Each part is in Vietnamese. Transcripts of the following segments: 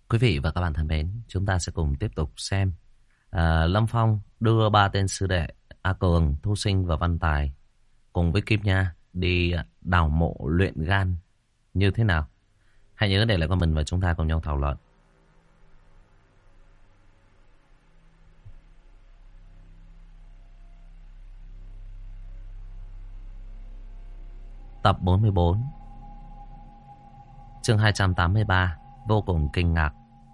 Quý vị và các bạn thân mến, chúng ta sẽ cùng tiếp tục xem Lâm Phong đưa ba tên sư đệ A Cường, Thu Sinh và Văn Tài cùng với Kim Nha đi đào mộ luyện gan như thế nào. Hãy nhớ để lại comment và chúng ta cùng nhau thảo luận. Tập 44, chương 283, vô cùng kinh ngạc.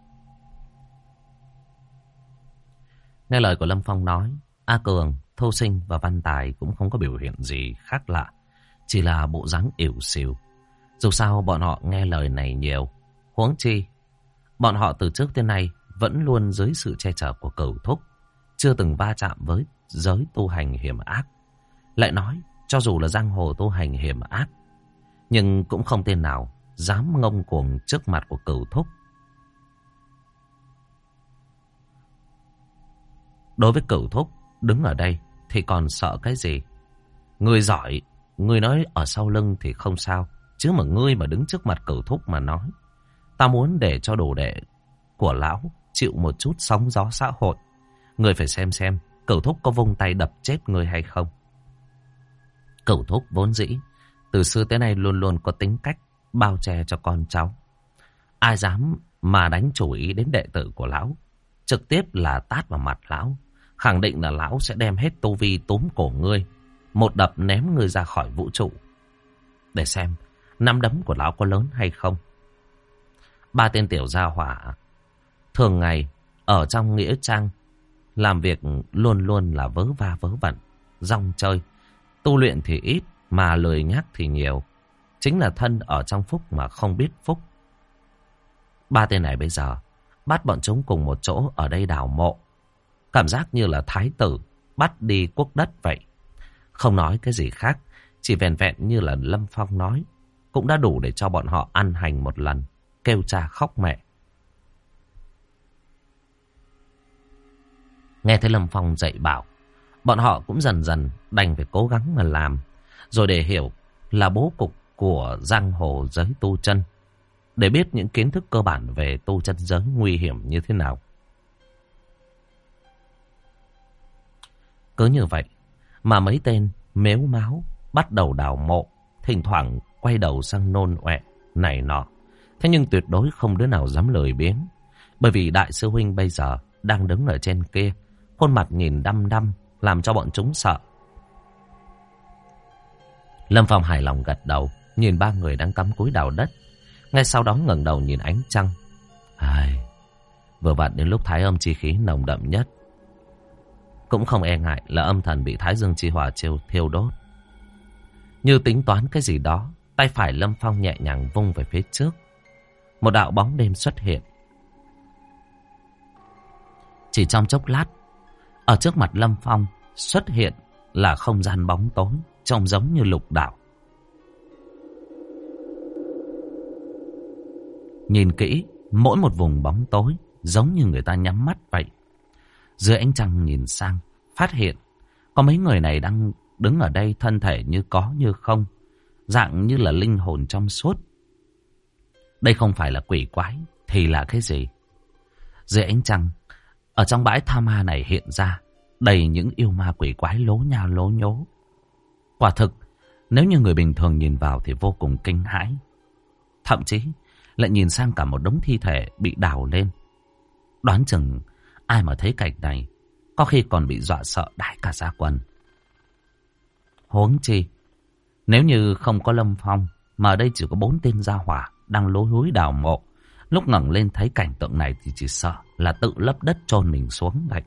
Nghe lời của Lâm Phong nói, A Cường, Thu Sinh và Văn Tài cũng không có biểu hiện gì khác lạ, chỉ là bộ dáng ỉu xìu. Dù sao bọn họ nghe lời này nhiều, huống chi bọn họ từ trước tới nay vẫn luôn dưới sự che chở của Cửu Thúc, chưa từng va chạm với giới tu hành hiểm ác. Lại nói, cho dù là giang hồ tu hành hiểm ác, nhưng cũng không tên nào dám ngông cuồng trước mặt của Cửu Thúc. Đối với Cửu Thúc đứng ở đây thì còn sợ cái gì? Người giỏi, người nói ở sau lưng thì không sao, chứ mà ngươi mà đứng trước mặt Cửu Thúc mà nói, ta muốn để cho đồ đệ của lão chịu một chút sóng gió xã hội, ngươi phải xem Cửu Thúc có vung tay đập chết ngươi hay không. Cửu Thúc vốn dĩ từ xưa tới nay luôn luôn có tính cách bao che cho con cháu. Ai dám mà đánh chủ ý đến đệ tử của lão, trực tiếp là tát vào mặt lão, khẳng định là lão sẽ đem hết tu vi túm cổ ngươi, một đập ném ngươi ra khỏi vũ trụ, để xem nắm đấm của lão có lớn hay không. Ba tên tiểu gia hỏa thường ngày ở trong nghĩa trang làm việc luôn luôn là vớ va vớ vẩn, rong chơi, tu luyện thì ít mà lười nhác thì nhiều, chính là thân ở trong phúc mà không biết phúc. Ba tên này bây giờ bắt bọn chúng cùng một chỗ ở đây đào mộ, cảm giác như là thái tử bắt đi quốc đất vậy. Không nói cái gì khác, chỉ vẹn vẹn như là Lâm Phong nói, cũng đã đủ để cho bọn họ ăn hành một lần, kêu cha khóc mẹ. Nghe thấy Lâm Phong dạy bảo, bọn họ cũng dần dần đành phải cố gắng mà làm, rồi để hiểu là bố cục của giang hồ giới tu chân, để biết những kiến thức cơ bản về tu chân giới nguy hiểm như thế nào. Cứ như vậy mà mấy tên mếu máo bắt đầu đào mộ, thỉnh thoảng quay đầu sang nôn ọe này nọ. Thế nhưng tuyệt đối không đứa nào dám lười biếng, bởi vì đại sư huynh bây giờ đang đứng ở trên kia, khuôn mặt nhìn đăm đăm làm cho bọn chúng sợ. Lâm Phong hài lòng gật đầu, nhìn ba người đang cắm cúi đào đất. Ngay sau đó ngẩng đầu nhìn ánh trăng. Vừa vặn đến lúc thái âm chi khí nồng đậm nhất, cũng không e ngại là âm thần bị thái dương chi hỏa thiêu đốt. Như tính toán cái gì đó, tay phải Lâm Phong nhẹ nhàng vung về phía trước. Một đạo bóng đêm xuất hiện. Chỉ trong chốc lát, ở trước mặt Lâm Phong xuất hiện là không gian bóng tối, trông giống như lục đạo. Nhìn kỹ, mỗi một vùng bóng tối giống như người ta nhắm mắt vậy. Dưới ánh trăng nhìn sang, phát hiện có mấy người này đang đứng ở đây, thân thể như có như không, dạng như là linh hồn trong suốt. Đây không phải là quỷ quái thì là cái gì? Dưới ánh trăng, ở trong bãi tha ma này hiện ra đầy những yêu ma quỷ quái lố nha lố nhố. Quả thực, nếu như người bình thường nhìn vào thì vô cùng kinh hãi. Thậm chí lại nhìn sang cả một đống thi thể bị đào lên. Đoán chừng ai mà thấy cảnh này có khi còn bị dọa sợ đái cả da quần. Huống chi, nếu như không có Lâm Phong mà ở đây chỉ có 4 tên gia hỏa đang lối húi đào mộ, lúc ngẩng lên thấy cảnh tượng này thì chỉ sợ là tự lấp đất chôn mình xuống vậy.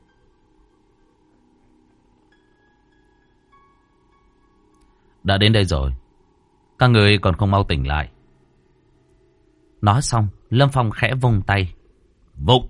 Đã đến đây rồi, các người còn không mau tỉnh lại. Nói xong, Lâm Phong khẽ vung tay. Vụng.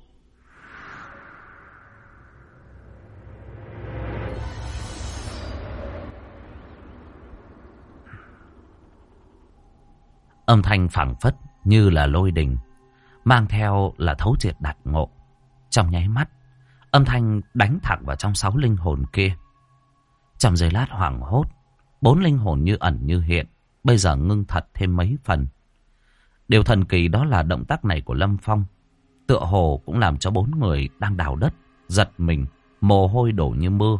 Âm thanh phảng phất như là lôi đình, mang theo là thấu triệt đại ngộ. Trong nháy mắt, âm thanh đánh thẳng vào trong 6 linh hồn kia. Trong giây lát hoảng hốt, 4 linh hồn như ẩn như hiện, bây giờ ngưng thật thêm mấy phần. Điều thần kỳ đó là động tác này của Lâm Phong tựa hồ cũng làm cho 4 người đang đào đất giật mình, mồ hôi đổ như mưa.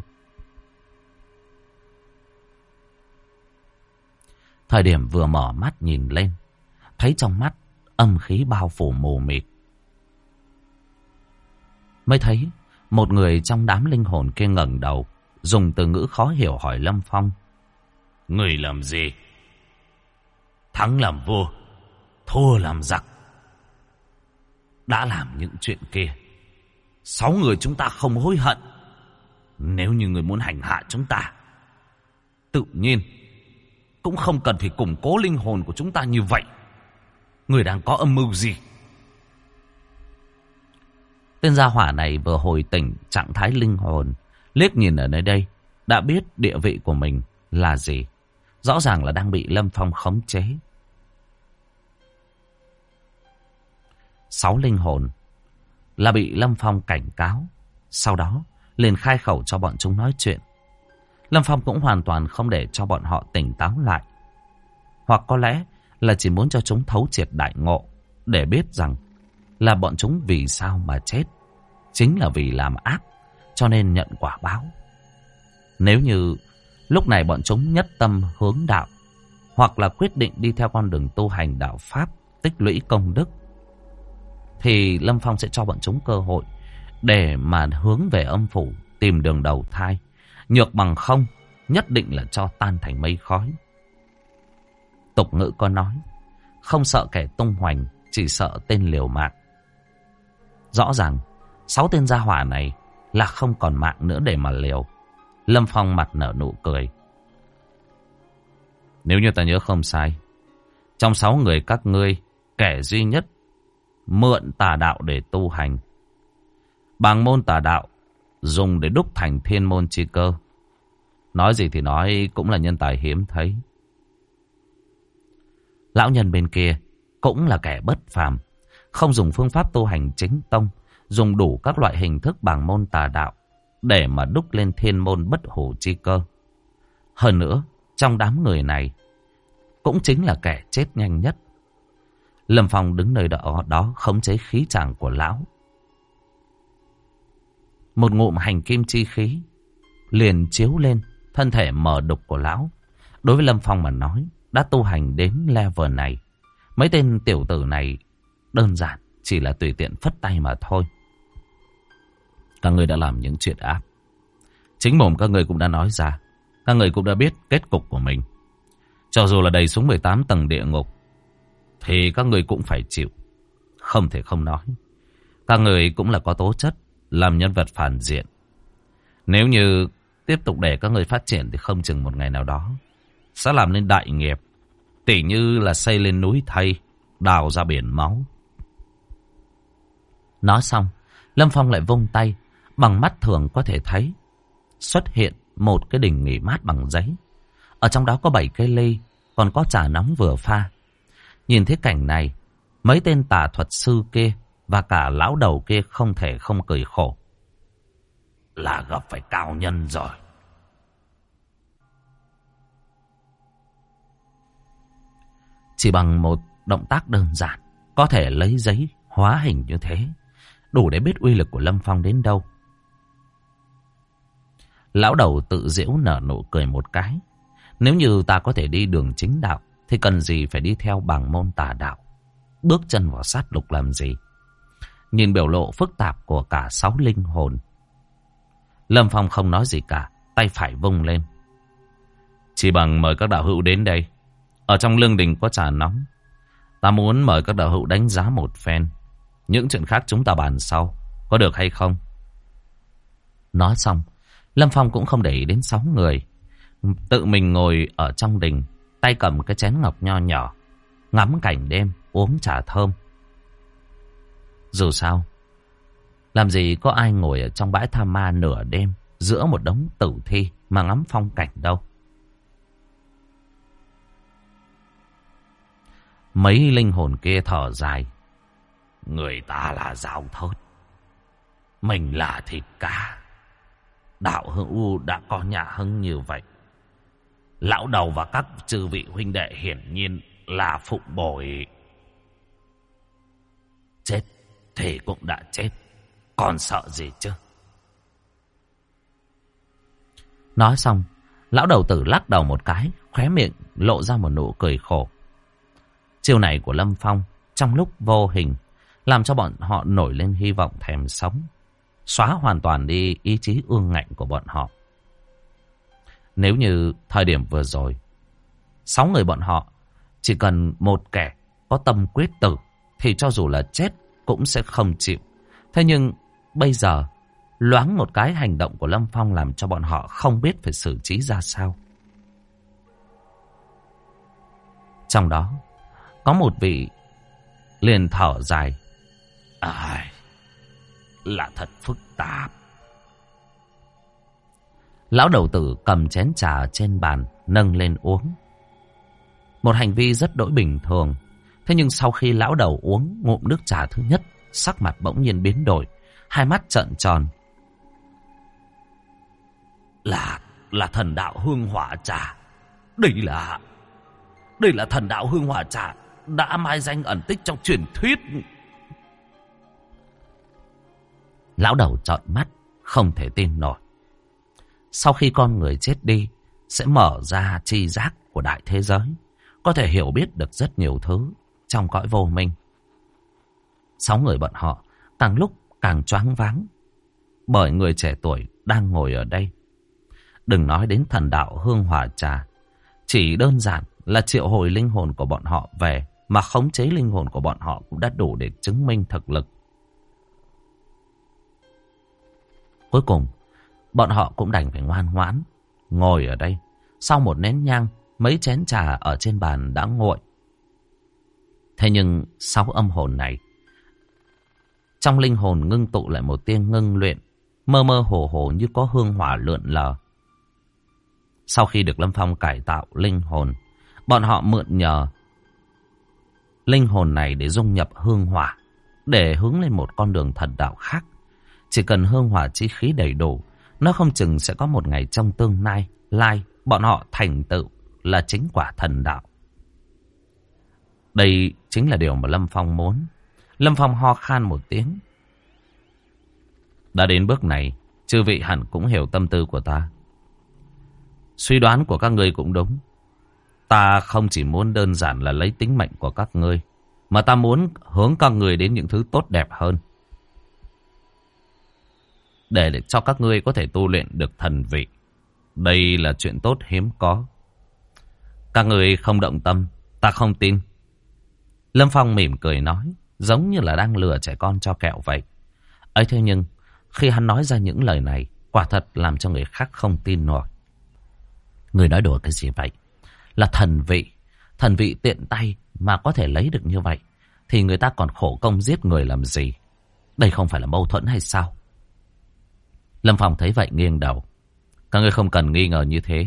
Thời điểm vừa mở mắt nhìn lên, thấy trong mắt âm khí bao phủ mù mịt. Mới thấy một người trong đám linh hồn kia ngẩng đầu, dùng từ ngữ khó hiểu hỏi Lâm Phong. Người làm gì? Thắng làm vua, thua làm giặc. Đã làm những chuyện kia, 6 người chúng ta không hối hận. Nếu như người muốn hành hạ chúng ta, tự nhiên cũng không cần phải củng cố linh hồn của chúng ta như vậy. Người đang có âm mưu gì? Tên gia hỏa này vừa hồi tỉnh trạng thái linh hồn, liếc nhìn ở nơi đây, đã biết địa vị của mình là gì. Rõ ràng là đang bị Lâm Phong khống chế. 6 linh hồn là bị Lâm Phong cảnh cáo, sau đó liền khai khẩu cho bọn chúng nói chuyện. Lâm Phong cũng hoàn toàn không để cho bọn họ tỉnh táo lại. Hoặc có lẽ là chỉ muốn cho chúng thấu triệt đại ngộ, để biết rằng là bọn chúng vì sao mà chết. Chính là vì làm ác, cho nên nhận quả báo. Nếu như lúc này bọn chúng nhất tâm hướng đạo, hoặc là quyết định đi theo con đường tu hành đạo Pháp, tích lũy công đức, thì Lâm Phong sẽ cho bọn chúng cơ hội để mà hướng về âm phủ, tìm đường đầu thai. Nhược bằng không, nhất định là cho tan thành mây khói. Tục ngữ có nói, không sợ kẻ tung hoành, chỉ sợ tên liều mạng. Rõ ràng 6 tên gia hỏa này là không còn mạng nữa để mà liều. Lâm Phong mặt nở nụ cười. Nếu như ta nhớ không sai, trong 6 người các ngươi, kẻ duy nhất mượn tà đạo để tu hành. Bàng môn tà đạo dùng để đúc thành thiên môn chi cơ. Nói gì thì nói, cũng là nhân tài hiếm thấy. Lão nhân bên kia cũng là kẻ bất phàm, không dùng phương pháp tu hành chính tông, dùng đủ các loại hình thức bàng môn tà đạo để mà đúc lên thiên môn bất hủ chi cơ. Hơn nữa, trong đám người này cũng chính là kẻ chết nhanh nhất. Lâm Phong đứng nơi đó khống chế khí tràng của lão. Một ngụm hành kim chi khí liền chiếu lên thân thể mờ đục của lão. Đối với Lâm Phong mà nói, đã tu hành đến level này, mấy tên tiểu tử này đơn giản chỉ là tùy tiện phất tay mà thôi. Các người đã làm những chuyện ác, chính mồm các người cũng đã nói ra. Các người cũng đã biết kết cục của mình. Cho dù là đầy xuống 18 tầng địa ngục, thì các người cũng phải chịu. Không thể không nói, các người cũng là có tố chất làm nhân vật phản diện. Nếu như tiếp tục để các người phát triển thì không chừng một ngày nào đó sẽ làm nên đại nghiệp, tỉ như là xây lên núi thây, đào ra biển máu. Nói xong, Lâm Phong lại vung tay, bằng mắt thường có thể thấy xuất hiện một cái đình nghỉ mát bằng giấy. Ở trong đó có 7 cây ly, còn có trà nóng vừa pha. Nhìn thấy cảnh này, mấy tên tà thuật sư kia và cả lão đầu kia không thể không cười khổ. Là gặp phải cao nhân rồi. Chỉ bằng một động tác đơn giản, có thể lấy giấy hóa hình như thế, đủ để biết uy lực của Lâm Phong đến đâu. Lão đầu tự giễu nở nụ cười một cái. Nếu như ta có thể đi đường chính đạo, thì cần gì phải đi theo bàng môn tà đạo, bước chân vào sát lục làm gì? Nhìn biểu lộ phức tạp của cả 6 linh hồn, Lâm Phong không nói gì cả, tay phải vung lên. Chỉ bằng mời các đạo hữu đến đây. Ở trong lương đình có trà nóng. Ta muốn mời các đạo hữu đánh giá một phen. Những chuyện khác chúng ta bàn sau, có được hay không? Nói xong, Lâm Phong cũng không để ý đến 6 người, tự mình ngồi ở trong đình, tay cầm cái chén ngọc nho nhỏ, ngắm cảnh đêm, uống trà thơm. Dù sao, làm gì có ai ngồi ở trong bãi tha ma nửa đêm giữa một đống tử thi mà ngắm phong cảnh đâu. Mấy linh hồn kia thở dài. Người ta là dao thớt, mình là thịt cá. Đạo hữu đã có nhà hưng như vậy, lão đầu và các chư vị huynh đệ hiển nhiên là phụng bồi. Chết thì cũng đã chết. Còn sợ gì chứ? Nói xong, lão đầu tử lắc đầu một cái, khóe miệng lộ ra một nụ cười khổ. Chiêu này của Lâm Phong trong lúc vô hình làm cho bọn họ nổi lên hy vọng thèm sống, xóa hoàn toàn đi ý chí ương ngạnh của bọn họ. Nếu như thời điểm vừa rồi, 6 người bọn họ chỉ cần một kẻ có tâm quyết tử thì cho dù là chết cũng sẽ không chịu. Thế nhưng bây giờ, loáng một cái hành động của Lâm Phong làm cho bọn họ không biết phải xử trí ra sao. Trong đó, có một vị liền thở dài. Ai, là thật phức tạp. Lão đầu tử cầm chén trà trên bàn, nâng lên uống. Một hành vi rất đỗi bình thường. Thế nhưng sau khi lão đầu uống ngụm nước trà thứ nhất, sắc mặt bỗng nhiên biến đổi, hai mắt trợn tròn. Là thần đạo hương hỏa trà. Đây là thần đạo hương hỏa trà đã mai danh ẩn tích trong truyền thuyết. Lão đầu trợn mắt, không thể tin nổi. Sau khi con người chết đi, sẽ mở ra tri giác của đại thế giới, có thể hiểu biết được rất nhiều thứ trong cõi vô minh. 6 người bọn họ càng lúc càng choáng váng bởi người trẻ tuổi đang ngồi ở đây. Đừng nói đến thần đạo hương hỏa trà, chỉ đơn giản là triệu hồi linh hồn của bọn họ về mà khống chế linh hồn của bọn họ cũng đã đủ để chứng minh thực lực. Cuối cùng, bọn họ cũng đành phải ngoan ngoãn ngồi ở đây. Sau một nén nhang, mấy chén trà ở trên bàn đã nguội. Thế nhưng 6 âm hồn này, trong linh hồn ngưng tụ lại một tia ngưng luyện, mơ mơ hồ hồ như có hương hỏa lượn lờ. Sau khi được Lâm Phong cải tạo linh hồn, bọn họ mượn nhờ linh hồn này để dung nhập hương hỏa, để hướng lên một con đường thần đạo khác. Chỉ cần hương hỏa chi khí đầy đủ, nó không chừng sẽ có một ngày trong tương lai bọn họ thành tựu là chính quả thần đạo. Đây chính là điều mà Lâm Phong muốn. Lâm Phong ho khan một tiếng. Đã đến bước này, chư vị hẳn cũng hiểu tâm tư của ta. Suy đoán của các ngươi cũng đúng. Ta không chỉ muốn đơn giản là lấy tính mệnh của các ngươi, mà ta muốn hướng các ngươi đến những thứ tốt đẹp hơn, để cho các ngươi có thể tu luyện được thần vị. Đây là chuyện tốt hiếm có. Các ngươi không động tâm, ta không tin. Lâm Phong mỉm cười nói, giống như là đang lừa trẻ con cho kẹo vậy. Ấy thế nhưng, khi hắn nói ra những lời này, quả thật làm cho người khác không tin nổi. Người nói đùa cái gì vậy? Là thần vị tiện tay mà có thể lấy được như vậy, thì người ta còn khổ công giết người làm gì? Đây không phải là mâu thuẫn hay sao? Lâm Phong thấy vậy nghiêng đầu. Các ngươi không cần nghi ngờ như thế.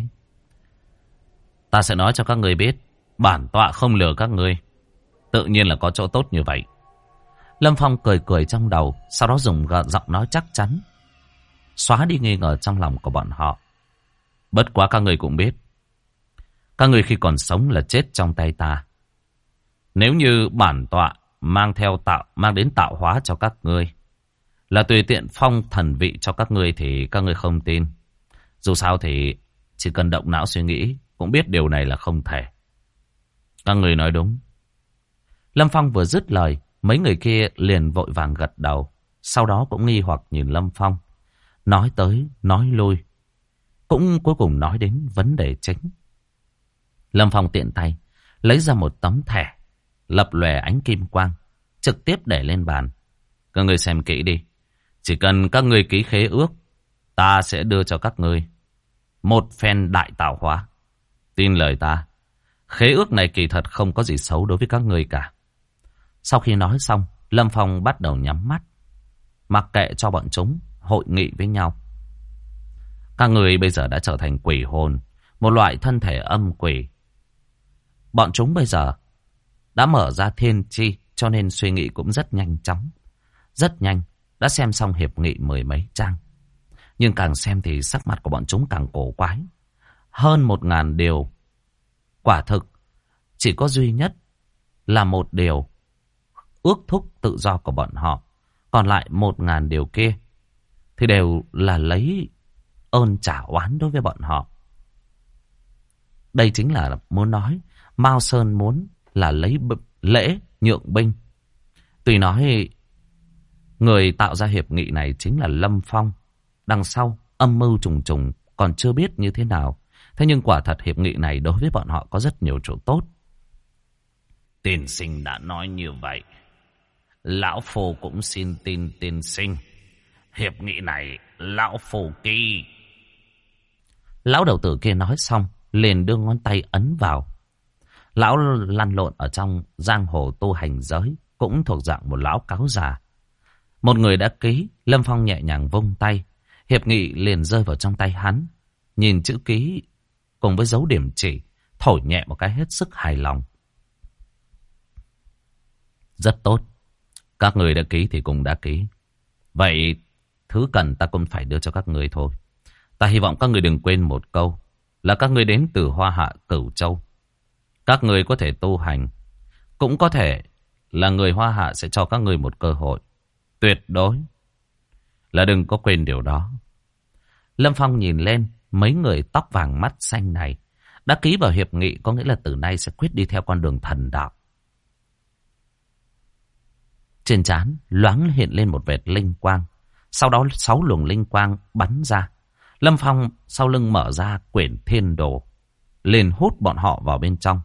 Ta sẽ nói cho các ngươi biết, bản tọa không lừa các ngươi. Tự nhiên là có chỗ tốt như vậy. Lâm Phong cười cười trong đầu, sau đó dùng giọng nói chắc chắn, xóa đi nghi ngờ trong lòng của bọn họ. Bất quá các ngươi cũng biết, các ngươi khi còn sống là chết trong tay ta. Nếu như bản tọa mang đến tạo hóa cho các ngươi, là tùy tiện phong thần vị cho các ngươi, thì các ngươi không tin. Dù sao thì chỉ cần động não suy nghĩ cũng biết điều này là không thể. Các ngươi nói đúng. Lâm Phong vừa dứt lời, mấy người kia liền vội vàng gật đầu. Sau đó cũng nghi hoặc nhìn Lâm Phong, nói tới nói lui, cũng cuối cùng nói đến vấn đề chính. Lâm Phong tiện tay lấy ra một tấm thẻ lập lòe ánh kim quang, trực tiếp để lên bàn. Các ngươi xem kỹ đi. Chỉ cần các ngươi ký khế ước, ta sẽ đưa cho các ngươi một phen đại tạo hóa. Tin lời ta, khế ước này kỳ thật không có gì xấu đối với các ngươi cả. Sau khi nói xong, Lâm Phong bắt đầu nhắm mắt, mặc kệ cho bọn chúng hội nghị với nhau. Các người bây giờ đã trở thành quỷ hồn, một loại thân thể âm quỷ. Bọn chúng bây giờ đã mở ra thiên chi, cho nên suy nghĩ cũng rất nhanh chóng. Rất nhanh, đã xem xong hiệp nghị 10 mấy trang. Nhưng càng xem thì sắc mặt của bọn chúng càng cổ quái. Hơn 1000 điều. Quả thực, chỉ có duy nhất là một điều ước thúc tự do của bọn họ. Còn lại 1.000 điều kia thì đều là lấy ơn trả oán đối với bọn họ. Đây chính là muốn nói Mao Sơn muốn là lấy lễ nhượng binh. Tuy nói người tạo ra hiệp nghị này chính là Lâm Phong, đằng sau âm mưu trùng trùng còn chưa biết như thế nào. Thế nhưng quả thật hiệp nghị này đối với bọn họ có rất nhiều chỗ tốt. Tiên sinh đã nói như vậy, lão phu cũng xin tin tiên sinh. Hiệp nghị này lão phu ký. Lão đầu tử kia nói xong liền đưa ngón tay ấn vào. Lão lăn lộn ở trong giang hồ tu hành giới, cũng thuộc dạng một lão cáo già. Một người đã ký, Lâm Phong nhẹ nhàng vung tay, hiệp nghị liền rơi vào trong tay hắn. Nhìn chữ ký cùng với dấu điểm chỉ, thổi nhẹ một cái hết sức hài lòng. Rất tốt, các người đã ký thì cũng đã ký. Vậy thứ cần ta cũng phải đưa cho các người thôi. Ta hy vọng các người đừng quên một câu, là các người đến từ Hoa Hạ Cửu Châu. Các người có thể tu hành, cũng có thể là người Hoa Hạ sẽ cho các người một cơ hội. Tuyệt đối là đừng có quên điều đó. Lâm Phong nhìn lên mấy người tóc vàng mắt xanh này. Đã ký vào hiệp nghị có nghĩa là từ nay sẽ quyết đi theo con đường thần đạo. Trên trán loáng hiện lên một vệt linh quang. Sau đó 6 luồng linh quang bắn ra. Lâm Phong sau lưng mở ra quyển thiên đồ, liền hút bọn họ vào bên trong.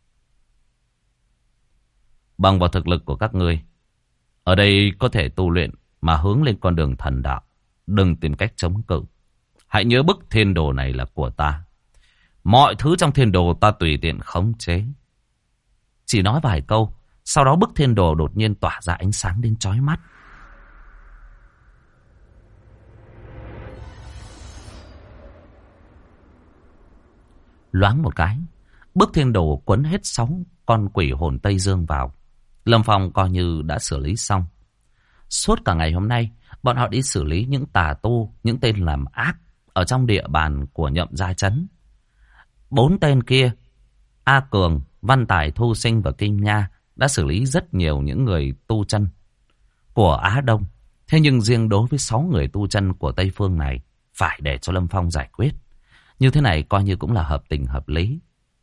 Bằng vào thực lực của các ngươi, ở đây có thể tu luyện mà hướng lên con đường thần đạo. Đừng tìm cách chống cự. Hãy nhớ bức thiên đồ này là của ta. Mọi thứ trong thiên đồ ta tùy tiện khống chế. Chỉ nói vài câu, sau đó bức thiên đồ đột nhiên tỏa ra ánh sáng đến chói mắt. Loáng một cái, bức thiên đồ quấn hết 6 con quỷ hồn Tây Dương vào. Lâm Phong coi như đã xử lý xong. Suốt cả ngày hôm nay, bọn họ đi xử lý những tà tu, những tên làm ác ở trong địa bàn của Nhậm Gia Trấn. 4 tên kia, A Cường, Văn Tài, Thu Sinh và Kinh Nha đã xử lý rất nhiều những người tu chân của Á Đông. Thế nhưng riêng đối với 6 người tu chân của Tây Phương này, phải để cho Lâm Phong giải quyết. Như thế này coi như cũng là hợp tình hợp lý.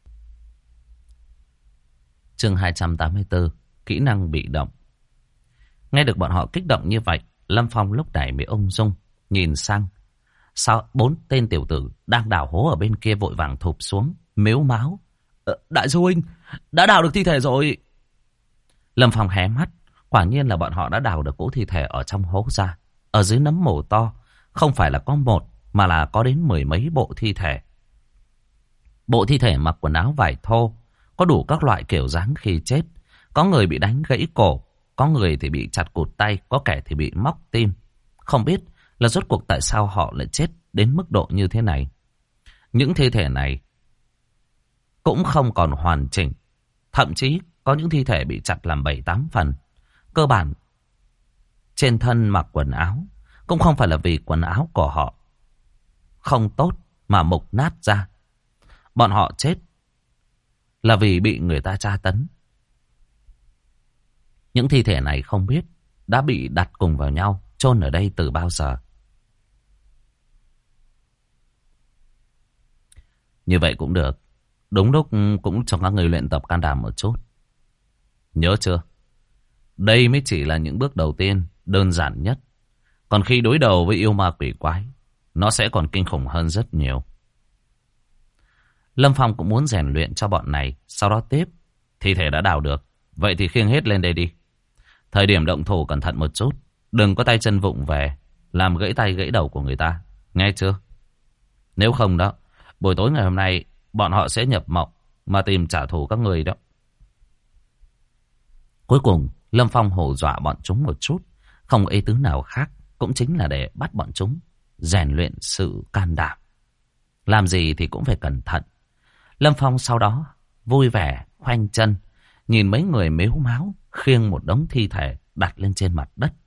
Chương 284, kỹ năng bị động. Nghe được bọn họ kích động như vậy, Lâm Phong lúc này mới ung dung nhìn sang. 4 tên tiểu tử đang đào hố ở bên kia vội vàng thụp xuống, mếu máo. Đại sư huynh, đã đào được thi thể rồi. Lâm Phong hé mắt, quả nhiên là bọn họ đã đào được cỗ thi thể ở trong hố ra. Ở dưới nấm mồ to, không phải là có một, mà là có đến 10 mấy bộ thi thể. Bộ thi thể mặc quần áo vải thô, có đủ các loại kiểu dáng khi chết. Có người bị đánh gãy cổ, có người thì bị chặt cụt tay, có kẻ thì bị móc tim. Không biết là rốt cuộc tại sao họ lại chết đến mức độ như thế này. Những thi thể này cũng không còn hoàn chỉnh. Thậm chí có những thi thể bị chặt làm 7-8 phần. Cơ bản trên thân mặc quần áo cũng không phải là vì quần áo của họ không tốt mà mục nát ra. Bọn họ chết là vì bị người ta tra tấn. Những thi thể này không biết đã bị đặt cùng vào nhau, chôn ở đây từ bao giờ. Như vậy cũng được. Đúng lúc cũng cho các người luyện tập can đảm một chút. Nhớ chưa? Đây mới chỉ là những bước đầu tiên, đơn giản nhất. Còn khi đối đầu với yêu ma quỷ quái, nó sẽ còn kinh khủng hơn rất nhiều. Lâm Phong cũng muốn rèn luyện cho bọn này. Sau đó tiếp. Thi thể đã đào được, vậy thì khiêng hết lên đây đi. Thời điểm động thủ cẩn thận một chút. Đừng có tay chân vụng về, làm gãy tay gãy đầu của người ta. Nghe chưa? Nếu không đó, buổi tối ngày hôm nay bọn họ sẽ nhập mộng mà tìm trả thù các người đó. Cuối cùng Lâm Phong hù dọa bọn chúng một chút, không ý tứ nào khác, cũng chính là để bắt bọn chúng rèn luyện sự can đảm. Làm gì thì cũng phải cẩn thận. Lâm Phong sau đó vui vẻ khoanh chân, nhìn mấy người mếu máo khiêng một đống thi thể đặt lên trên mặt đất.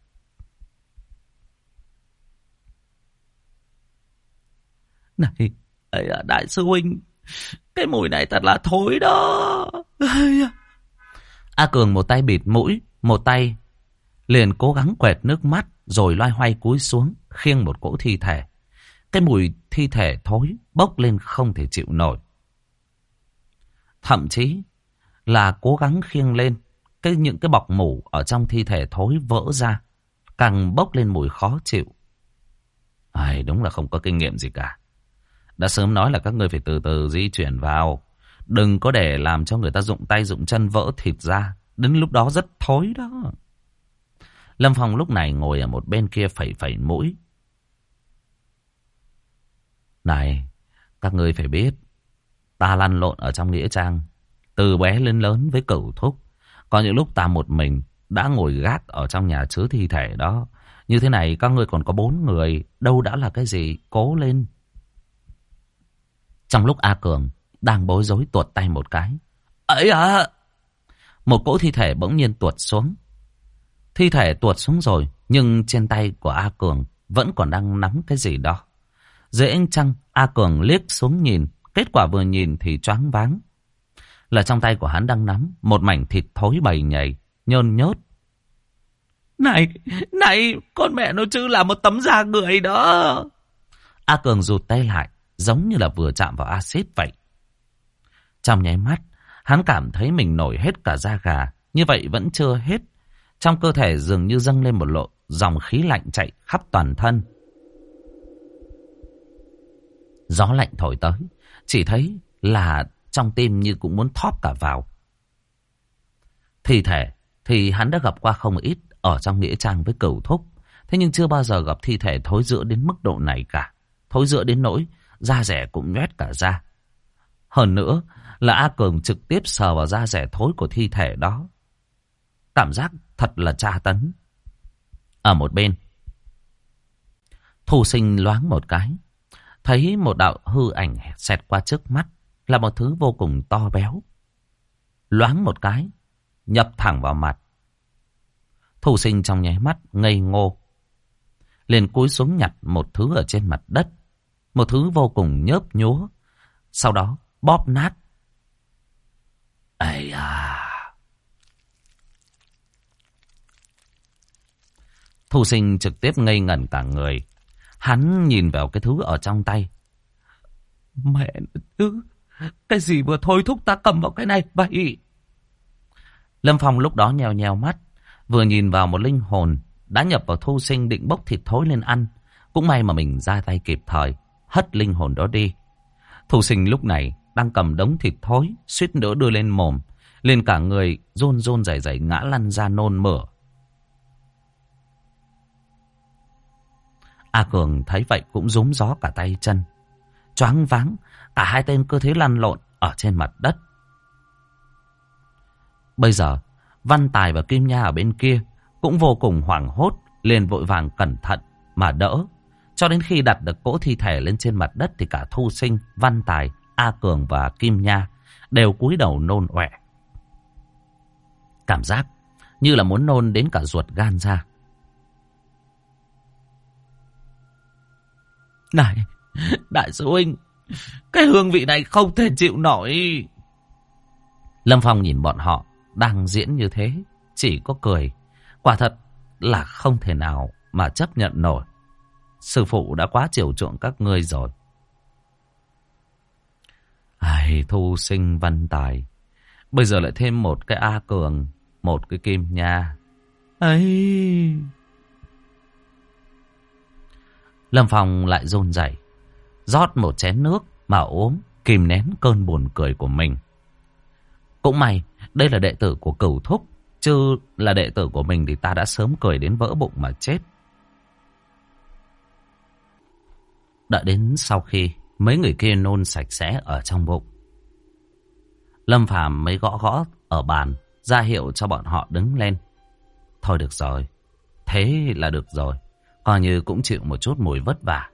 Này, đại sư huynh, cái mùi này thật là thối đó. A Cường một tay bịt mũi, một tay Liền cố gắng quẹt nước mắt rồi loay hoay cúi xuống khiêng một cỗ thi thể. Cái mùi thi thể thối bốc lên không thể chịu nổi. Thậm chí là cố gắng khiêng lên những cái bọc mủ ở trong thi thể thối vỡ ra, càng bốc lên mùi khó chịu. Ai, đúng là không có kinh nghiệm gì cả. Đã sớm nói là các ngươi phải từ từ di chuyển vào, đừng có để làm cho người ta dụng tay dụng chân vỡ thịt ra, đến lúc đó rất thối đó. Lâm Phong lúc này ngồi ở một bên kia phẩy phẩy mũi. Này, các ngươi phải biết, ta lăn lộn ở trong nghĩa trang từ bé lên lớn với Cửu Thúc. Có những lúc ta một mình đã ngồi gác ở trong nhà chứa thi thể đó. Như thế này các ngươi còn có 4 người, đâu đã là cái gì, cố lên. Trong lúc A Cường đang bối rối tuột tay một cái. Ấy à! Một cỗ thi thể bỗng nhiên tuột xuống. Thi thể tuột xuống rồi, nhưng trên tay của A Cường vẫn còn đang nắm cái gì đó. Dưới ánh trăng, A Cường liếc xuống nhìn, kết quả vừa nhìn thì choáng váng. Là trong tay của hắn đang nắm một mảnh thịt thối bầy nhầy, nhơn nhớt. Này, con mẹ nó chứ là một tấm da người đó. A Cường rụt tay lại, giống như là vừa chạm vào axit vậy. Trong nháy mắt, hắn cảm thấy mình nổi hết cả da gà. Như vậy vẫn chưa hết. Trong cơ thể dường như dâng lên một lộ dòng khí lạnh chạy khắp toàn thân. Gió lạnh thổi tới, chỉ thấy là trong tim như cũng muốn thóp cả vào. Thi thể thì hắn đã gặp qua không ít ở trong nghĩa trang với Cửu Thúc. Thế nhưng chưa bao giờ gặp thi thể thối rữa đến mức độ này cả. Thối rữa đến nỗi da rẻ cũng nhoét cả da. Hơn nữa là A Cường trực tiếp sờ vào da rẻ thối của thi thể đó. Cảm giác thật là tra tấn. Ở một bên, Thu Sinh loáng một cái, thấy một đạo hư ảnh xẹt qua trước mắt, là một thứ vô cùng to béo. Loáng một cái, nhập thẳng vào mặt. Thu Sinh trong nháy mắt ngây ngô, liền cúi xuống nhặt một thứ ở trên mặt đất, một thứ vô cùng nhớp nhúa, sau đó bóp nát. Ây à! Thu Sinh trực tiếp ngây ngẩn cả người. Hắn nhìn vào cái thứ ở trong tay. Mẹ ư, cái gì vừa thôi thúc ta cầm vào cái này vậy? Lâm Phong lúc đó nheo nheo mắt, vừa nhìn vào một linh hồn đã nhập vào Thu Sinh định bốc thịt thối lên ăn. Cũng may mà mình ra tay kịp thời, hất linh hồn đó đi. Thu Sinh lúc này đang cầm đống thịt thối, suýt nữa đưa lên mồm, liền cả người run run rẩy rẩy ngã lăn ra nôn mửa. A Cường thấy vậy cũng rúm gió cả tay chân, choáng váng, cả hai tên cứ thế lăn lộn ở trên mặt đất. Bây giờ Văn Tài và Kim Nha ở bên kia cũng vô cùng hoảng hốt, liền vội vàng cẩn thận mà đỡ. Cho đến khi đặt được cỗ thi thể lên trên mặt đất thì cả Thu Sinh, Văn Tài, A Cường và Kim Nha đều cúi đầu nôn ọe. Cảm giác như là muốn nôn đến cả ruột gan ra. Này, đại sư huynh, cái hương vị này không thể chịu nổi. Lâm Phong nhìn bọn họ đang diễn như thế, chỉ có cười. Quả thật là không thể nào mà chấp nhận nổi. Sư phụ đã quá chiều chuộng các ngươi rồi. Ai, Thu Sinh, Văn Tài, bây giờ lại thêm một cái A Cường, một cái Kim Nha. Ấy... Lâm Phong lại run rẩy, rót một chén nước mà uống, kìm nén cơn buồn cười của mình. Cũng may, đây là đệ tử của Cửu Thúc, chứ là đệ tử của mình thì ta đã sớm cười đến vỡ bụng mà chết. Đợi đến sau khi mấy người kia nôn sạch sẽ ở trong bụng, Lâm Phàm mới gõ gõ ở bàn, ra hiệu cho bọn họ đứng lên. Thôi được rồi, thế là được rồi, coi như cũng chịu một chút mùi vất vả.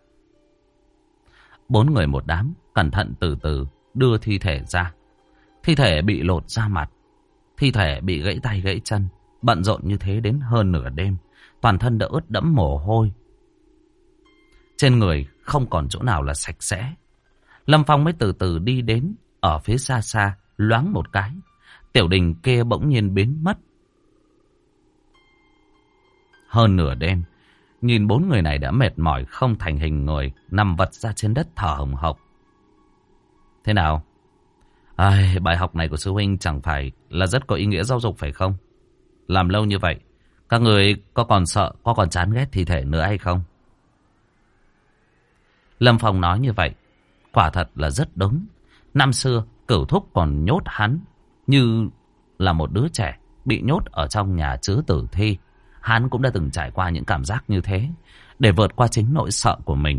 4 người một đám, cẩn thận từ từ đưa thi thể ra. Thi thể bị lột da mặt, thi thể bị gãy tay gãy chân, bận rộn như thế đến hơn nửa đêm, toàn thân đã ướt đẫm mồ hôi. Trên người không còn chỗ nào là sạch sẽ. Lâm Phong mới từ từ đi đến, ở phía xa xa, loáng một cái, tiểu đình kia bỗng nhiên biến mất. Hơn nửa đêm, nhìn 4 người này đã mệt mỏi không thành hình người, nằm vật ra trên đất thở hồng hộc. Thế nào? Bài học này của sư huynh chẳng phải là rất có ý nghĩa giáo dục phải không? Làm lâu như vậy, các người có còn sợ, có còn chán ghét thi thể nữa hay không? Lâm Phong nói như vậy, quả thật là rất đúng. Năm xưa, Cửu Thúc còn nhốt hắn như là một đứa trẻ bị nhốt ở trong nhà chứa tử thi. Hắn cũng đã từng trải qua những cảm giác như thế để vượt qua chính nỗi sợ của mình.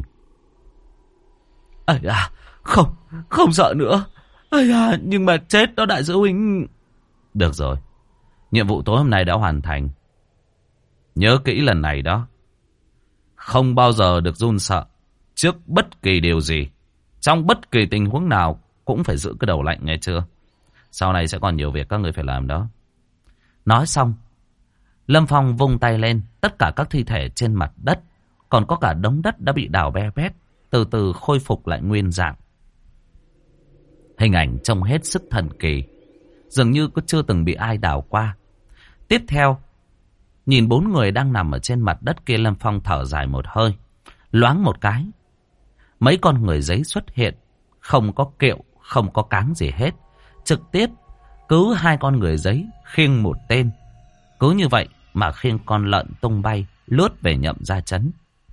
Không sợ nữa. Nhưng mà chết đó đại sư huynh. Được rồi, nhiệm vụ tối hôm nay đã hoàn thành. Nhớ kỹ lần này đó. Không bao giờ được run sợ trước bất kỳ điều gì. Trong bất kỳ tình huống nào cũng phải giữ cái đầu lạnh, nghe chưa? Sau này sẽ còn nhiều việc các người phải làm đó. Nói xong, Lâm Phong vung tay lên. Tất cả các thi thể trên mặt đất, còn có cả đống đất đã bị đào be bét, từ từ khôi phục lại nguyên dạng. Hình ảnh trông hết sức thần kỳ, dường như có chưa từng bị ai đào qua. Tiếp theo, nhìn 4 người đang nằm ở trên mặt đất kia, Lâm Phong thở dài một hơi. Loáng một cái, mấy con người giấy xuất hiện, không có kiệu, không có cáng gì hết. Trực tiếp cứu 2 con người giấy, khiêng một tên. Cứ như vậy mà khiêng con lợn tung bay, lướt về Nhậm Gia Trấn.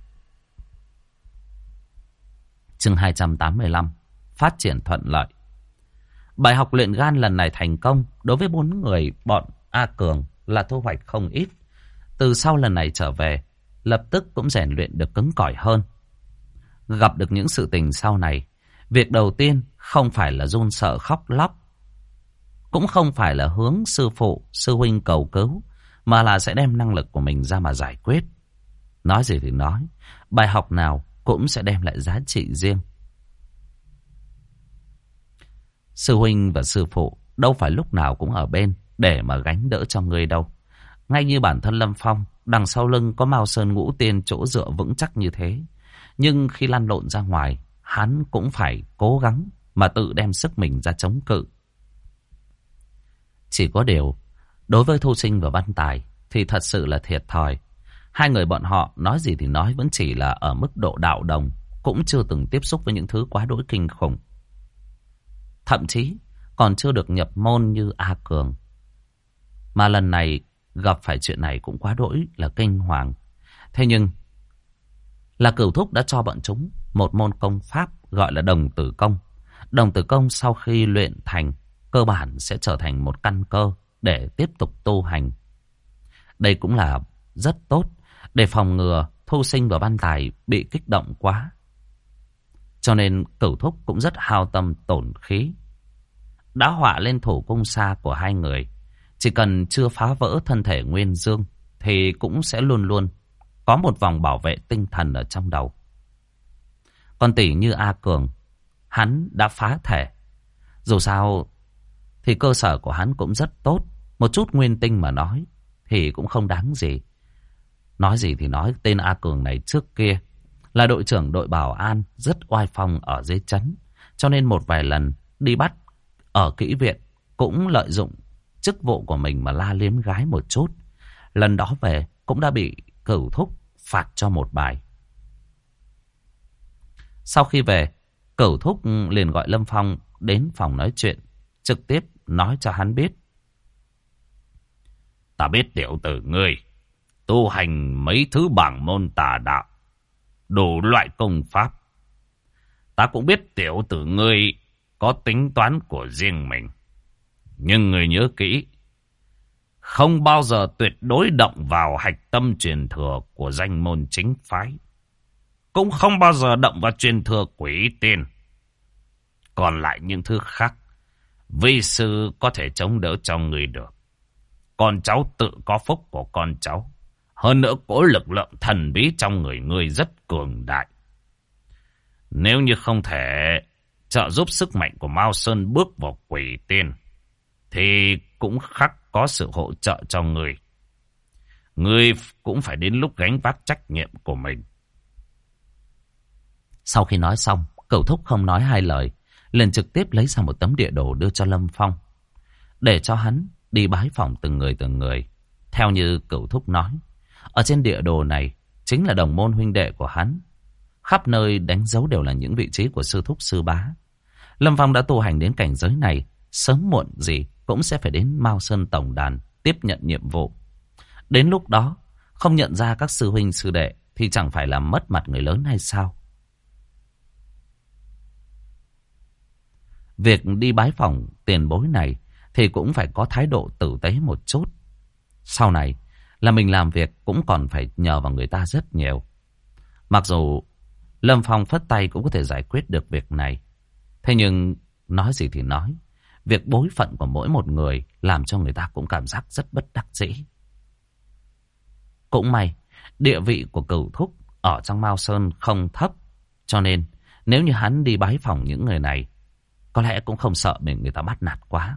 Chương 285, phát triển thuận lợi. Bài học luyện gan lần này thành công. Đối với 4 người bọn A Cường là thu hoạch không ít. Từ sau lần này trở về, lập tức cũng rèn luyện được cứng cỏi hơn. Gặp được những sự tình sau này, việc đầu tiên không phải là run sợ khóc lóc, cũng không phải là hướng sư phụ, sư huynh cầu cứu, mà là sẽ đem năng lực của mình ra mà giải quyết. Nói gì thì nói, bài học nào cũng sẽ đem lại giá trị riêng. Sư huynh và sư phụ đâu phải lúc nào cũng ở bên để mà gánh đỡ cho ngươi đâu. Ngay như bản thân Lâm Phong, đằng sau lưng có Mao Sơn Ngũ Tiên chỗ dựa vững chắc như thế. Nhưng khi lăn lộn ra ngoài, hắn cũng phải cố gắng mà tự đem sức mình ra chống cự. Chỉ có điều, đối với Thu Sinh và Văn Tài thì thật sự là thiệt thòi. 2 người bọn họ nói gì thì nói vẫn chỉ là ở mức độ đạo đồng, cũng chưa từng tiếp xúc với những thứ quá đỗi kinh khủng. Thậm chí còn chưa được nhập môn như A Cường. Mà lần này gặp phải chuyện này cũng quá đỗi là kinh hoàng. Thế nhưng là Cửu Thúc đã cho bọn chúng một môn công pháp gọi là Đồng Tử Công. Đồng Tử Công sau khi luyện thành, cơ bản sẽ trở thành một căn cơ để tiếp tục tu hành. Đây cũng là rất tốt để phòng ngừa Thu Sinh và Văn Tài bị kích động quá. Cho nên Cửu Thúc cũng rất hao tâm tổn khí. Đã họa lên thủ cung xa của 2 người. Chỉ cần chưa phá vỡ thân thể Nguyên Dương thì cũng sẽ luôn luôn có một vòng bảo vệ tinh thần ở trong đầu. Còn tỷ như A Cường, hắn đã phá thể. Dù sao thì cơ sở của hắn cũng rất tốt. Một chút nguyên tinh mà nói thì cũng không đáng gì. Nói gì thì nói, tên A Cường này trước kia là đội trưởng đội bảo an rất oai phong ở dưới trấn. Cho nên một vài lần đi bắt ở kỹ viện cũng lợi dụng chức vụ của mình mà la liếm gái một chút. Lần đó về cũng đã bị Cửu Thúc phạt cho một bài. Sau khi về, Cửu Thúc liền gọi Lâm Phong đến phòng nói chuyện, trực tiếp nói cho hắn biết. Ta biết tiểu tử ngươi tu hành mấy thứ bảng môn tà đạo, đủ loại công pháp. Ta cũng biết tiểu tử ngươi có tính toán của riêng mình. Nhưng ngươi nhớ kỹ, không bao giờ tuyệt đối động vào hạch tâm truyền thừa của danh môn chính phái. Cũng không bao giờ động vào truyền thừa của Ý Tiên. Còn lại những thứ khác, vi sư có thể chống đỡ cho ngươi được. Con cháu tự có phúc của con cháu. Hơn nữa có lực lượng thần bí trong người ngươi rất cường đại. Nếu như không thể trợ giúp sức mạnh của Mao Sơn bước vào Quỷ Tiên, thì cũng khắc có sự hỗ trợ cho ngươi. Ngươi cũng phải đến lúc gánh vác trách nhiệm của mình. Sau khi nói xong, Cửu Thúc không nói 2 lời, liền trực tiếp lấy ra một tấm địa đồ đưa cho Lâm Phong, để cho hắn đi bái phỏng từng người. Theo như Cửu Thúc nói, Ở trên địa đồ này chính là đồng môn huynh đệ của hắn. Khắp nơi đánh dấu đều là những vị trí của sư thúc sư bá. Lâm Phong đã tu hành đến cảnh giới này, sớm muộn gì cũng sẽ phải đến Mao Sơn Tổng Đàn tiếp nhận nhiệm vụ. Đến lúc đó, không nhận ra các sư huynh sư đệ thì chẳng phải là mất mặt người lớn hay sao? Việc đi bái phỏng tiền bối này thì cũng phải có thái độ tử tế một chút. Sau này là mình làm việc cũng còn phải nhờ vào người ta rất nhiều. Mặc dù Lâm Phong phất tay cũng có thể giải quyết được việc này. Thế nhưng nói gì thì nói, việc bối phận của mỗi một người làm cho người ta cũng cảm giác rất bất đắc dĩ. Cũng may, địa vị của Cửu Thúc ở trong Mao Sơn không thấp. Cho nên nếu như hắn đi bái phỏng những người này, có lẽ cũng không sợ bị người ta bắt nạt quá.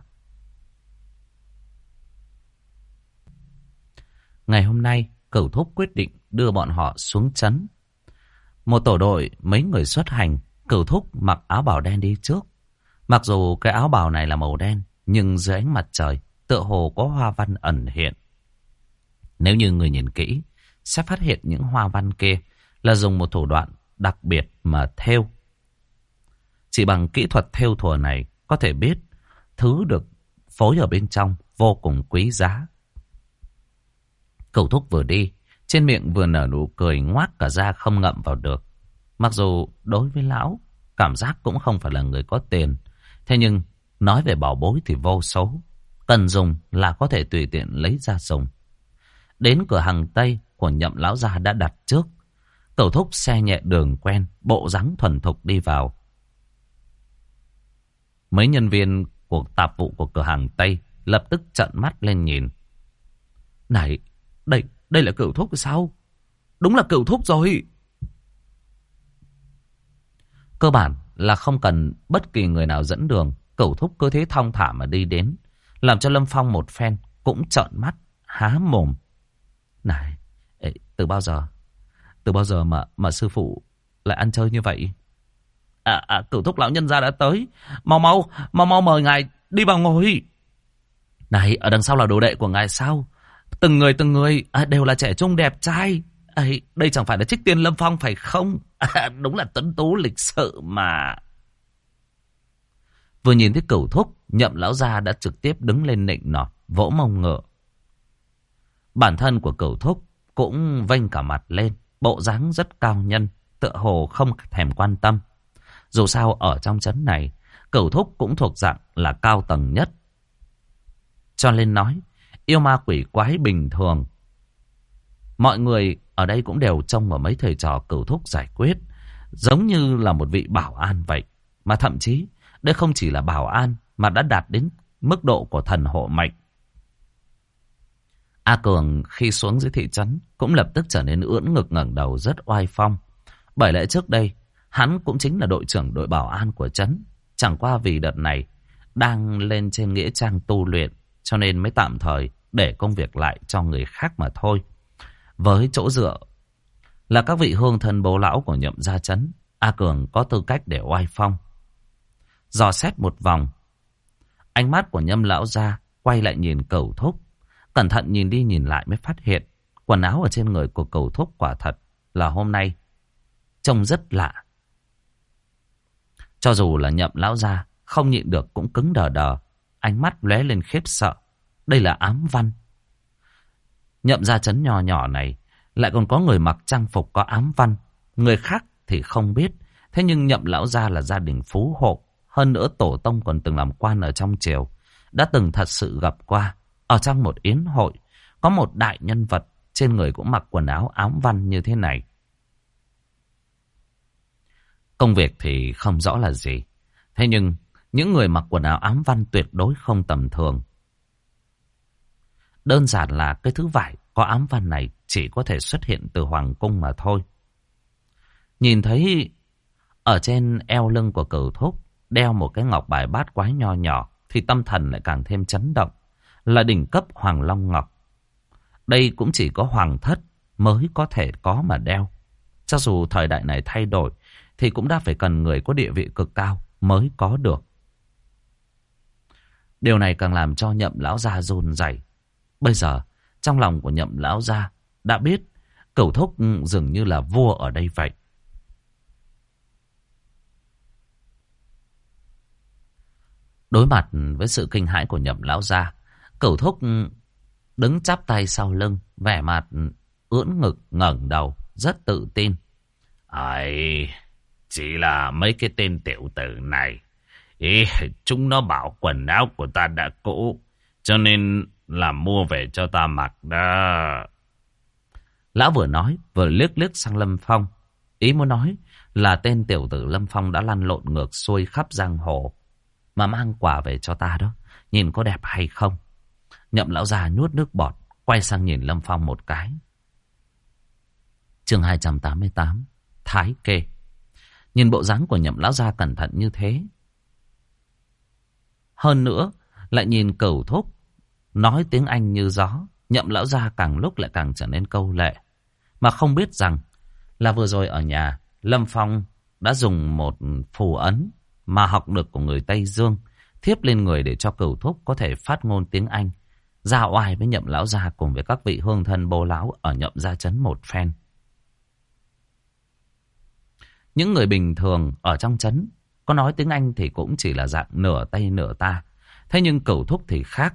Ngày hôm nay, Cửu Thúc quyết định đưa bọn họ xuống trấn. Một tổ đội mấy người xuất hành, Cửu Thúc mặc áo bào đen đi trước. Mặc dù cái áo bào này là màu đen, nhưng dưới ánh mặt trời, tựa hồ có hoa văn ẩn hiện. Nếu như người nhìn kỹ, sẽ phát hiện những hoa văn kia là dùng một thủ đoạn đặc biệt mà thêu. Chỉ bằng kỹ thuật thêu thùa này, có thể biết thứ được phối ở bên trong vô cùng quý giá. Cửu Thúc vừa đi, trên miệng vừa nở nụ cười ngoác cả ra không ngậm vào được. Mặc dù đối với lão, cảm giác cũng không phải là người có tiền. Thế nhưng, nói về bảo bối thì vô số. Cần dùng là có thể tùy tiện lấy ra dùng. Đến cửa hàng Tây của Nhậm lão gia đã đặt trước. Cửu Thúc xe nhẹ đường quen, bộ dáng thuần thục đi vào. Mấy nhân viên của tạp vụ của cửa hàng Tây lập tức trợn mắt lên nhìn. Này, đây là Cửu Thúc sao? Đúng là Cửu Thúc rồi. Cơ bản là không cần bất kỳ người nào dẫn đường, Cửu Thúc cứ thế thong thả mà đi đến, làm cho Lâm Phong một phen cũng trợn mắt há mồm. Này, từ bao giờ mà sư phụ lại ăn chơi như vậy? Cửu Thúc lão nhân gia đã tới, mau mời ngài đi vào ngồi. Này, ở đằng sau là đồ đệ của ngài sao? Từng người đều là trẻ trung đẹp trai. Đây chẳng phải là Trích Tiên Lâm Phong phải không? Đúng là tuấn tú lịch sự mà. Vừa nhìn thấy Cửu Thúc, Nhậm lão gia đã trực tiếp đứng lên nịnh nọt, vỗ mông ngựa. Bản thân của Cửu Thúc cũng vênh cả mặt lên, bộ dáng rất cao nhân, tựa hồ không thèm quan tâm. Dù sao ở trong trấn này, Cửu Thúc cũng thuộc dạng là cao tầng nhất. Cho nên nói, yêu ma quỷ quái bình thường. Mọi người ở đây cũng đều trông vào mấy thầy trò Cửu Thúc giải quyết, giống như là một vị bảo an vậy. Mà thậm chí, đây không chỉ là bảo an, mà đã đạt đến mức độ của thần hộ mệnh. A Cường khi xuống dưới thị trấn cũng lập tức trở nên ưỡn ngực ngẩng đầu rất oai phong. Bởi lẽ trước đây, hắn cũng chính là đội trưởng đội bảo an của trấn. Chẳng qua vì đợt này đang lên trên nghĩa trang tu luyện, cho nên mới tạm thời để công việc lại cho người khác mà thôi. Với chỗ dựa là các vị hương thân bố lão của Nhậm gia trấn, A Cường có tư cách để oai phong. Dò xét một vòng, ánh mắt của Nhâm lão gia quay lại nhìn Cửu Thúc. Cẩn thận nhìn đi nhìn lại mới phát hiện quần áo ở trên người của Cửu Thúc quả thật là hôm nay trông rất lạ. Cho dù là Nhậm lão gia không nhịn được cũng cứng đờ đờ, ánh mắt lóe lên khiếp sợ. Đây là ám văn. Nhậm gia trấn nhỏ nhỏ này lại còn có người mặc trang phục có ám văn. Người khác thì không biết, thế nhưng Nhậm lão gia là gia đình phú hộ, hơn nữa tổ tông còn từng làm quan ở trong triều, đã từng thật sự gặp qua. Ở trong một yến hội, có một đại nhân vật trên người cũng mặc quần áo ám văn như thế này. Công việc thì không rõ là gì. Thế nhưng, những người mặc quần áo ám văn tuyệt đối không tầm thường. Đơn giản là cái thứ vải có ám văn này chỉ có thể xuất hiện từ hoàng cung mà thôi. Nhìn thấy ở trên eo lưng của Cửu Thúc đeo một cái ngọc bài bát quái nho nhỏ thì tâm thần lại càng thêm chấn động. Là đỉnh cấp Hoàng Long Ngọc. Đây cũng chỉ có hoàng thất mới có thể có mà đeo. Cho dù thời đại này thay đổi thì cũng đã phải cần người có địa vị cực cao mới có được. Điều này càng làm cho Nhậm lão gia run rẩy. Bây giờ trong lòng của Nhậm lão gia đã biết Cửu Thúc dường như là vua ở đây vậy. Đối mặt với sự kinh hãi của Nhậm lão gia, Cửu Thúc đứng chắp tay sau lưng, vẻ mặt ưỡn ngực ngẩng đầu, rất tự tin. Ấy, chỉ là mấy cái tên tiểu tử này. Ý, chúng nó bảo quần áo của ta đã cũ, cho nên là mua về cho ta mặc đó. Lão vừa nói, vừa liếc liếc sang Lâm Phong. Ý muốn nói là tên tiểu tử Lâm Phong đã lăn lộn ngược xuôi khắp giang hồ, mà mang quà về cho ta đó. Nhìn có đẹp hay không? Nhậm lão già nuốt nước bọt, quay sang nhìn Lâm Phong một cái. Chương 288, Thái Kê. Nhìn bộ dáng của Nhậm lão già cẩn thận như thế, hơn nữa lại nhìn Cửu Thúc nói tiếng Anh như gió, Nhậm lão già càng lúc lại càng trở nên câu lệ. Mà không biết rằng là vừa rồi ở nhà, Lâm Phong đã dùng một phù ấn mà học được của người Tây Dương, thiếp lên người để cho Cửu Thúc có thể phát ngôn tiếng Anh, ra oai với Nhậm lão gia cùng với các vị hương thân bố lão ở Nhậm gia trấn một phen. Những người bình thường ở trong trấn có nói tiếng Anh thì cũng chỉ là dạng nửa Tây nửa ta. Thế nhưng Cửu Thúc thì khác.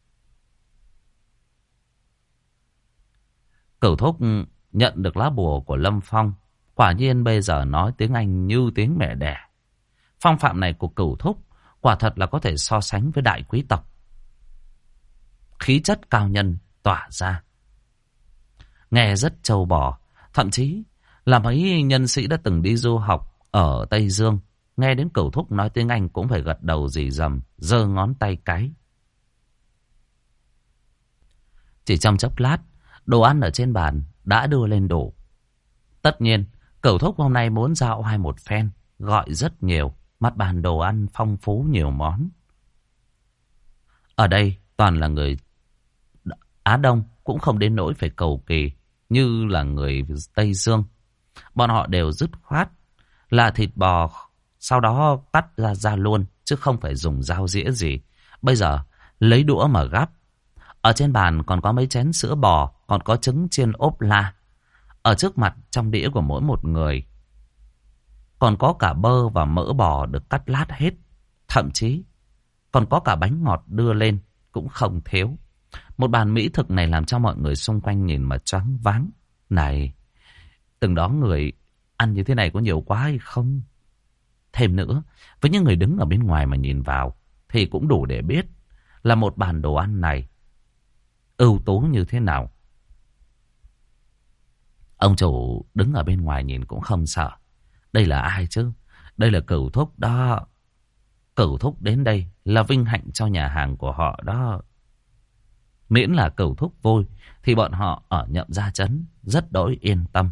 Cửu Thúc nhận được lá bùa của Lâm Phong, quả nhiên bây giờ nói tiếng Anh như tiếng mẹ đẻ. Phong phạm này của Cửu Thúc quả thật là có thể so sánh với đại quý tộc. Khí chất cao nhân tỏa ra, nghe rất trâu bò. Thậm chí là mấy nhân sĩ đã từng đi du học ở Tây Dương, nghe đến Cửu Thúc nói tiếng Anh cũng phải gật đầu rì rầm, giơ ngón tay cái. Chỉ trong chốc lát, đồ ăn ở trên bàn đã đưa lên đủ. Tất nhiên, Cửu Thúc hôm nay muốn ra oai một phen, gọi rất nhiều, mặt bàn đồ ăn phong phú nhiều món. Ở đây toàn là người Á Đông, cũng không đến nỗi phải cầu kỳ như là người Tây Dương. Bọn họ đều dứt khoát là thịt bò, sau đó cắt ra luôn, chứ không phải dùng dao dĩa gì. Bây giờ lấy đũa mà gắp. Ở trên bàn còn có mấy chén sữa bò, còn có trứng chiên ốp la. Ở trước mặt trong đĩa của mỗi một người còn có cả bơ và mỡ bò được cắt lát hết. Thậm chí còn có cả bánh ngọt đưa lên cũng không thiếu. Một bàn mỹ thực này làm cho mọi người xung quanh nhìn mà choáng váng. Này, từng đó người ăn như thế này có nhiều quá hay không? Thêm nữa, với những người đứng ở bên ngoài mà nhìn vào thì cũng đủ để biết là một bàn đồ ăn này ưu tú như thế nào. Ông chủ đứng ở bên ngoài nhìn cũng không sợ. Đây là ai chứ? Đây là Cửu Thúc đó. Cửu Thúc đến đây là vinh hạnh cho nhà hàng của họ đó. Miễn là Cửu Thúc vui thì bọn họ ở Nhậm gia trấn rất đỗi yên tâm.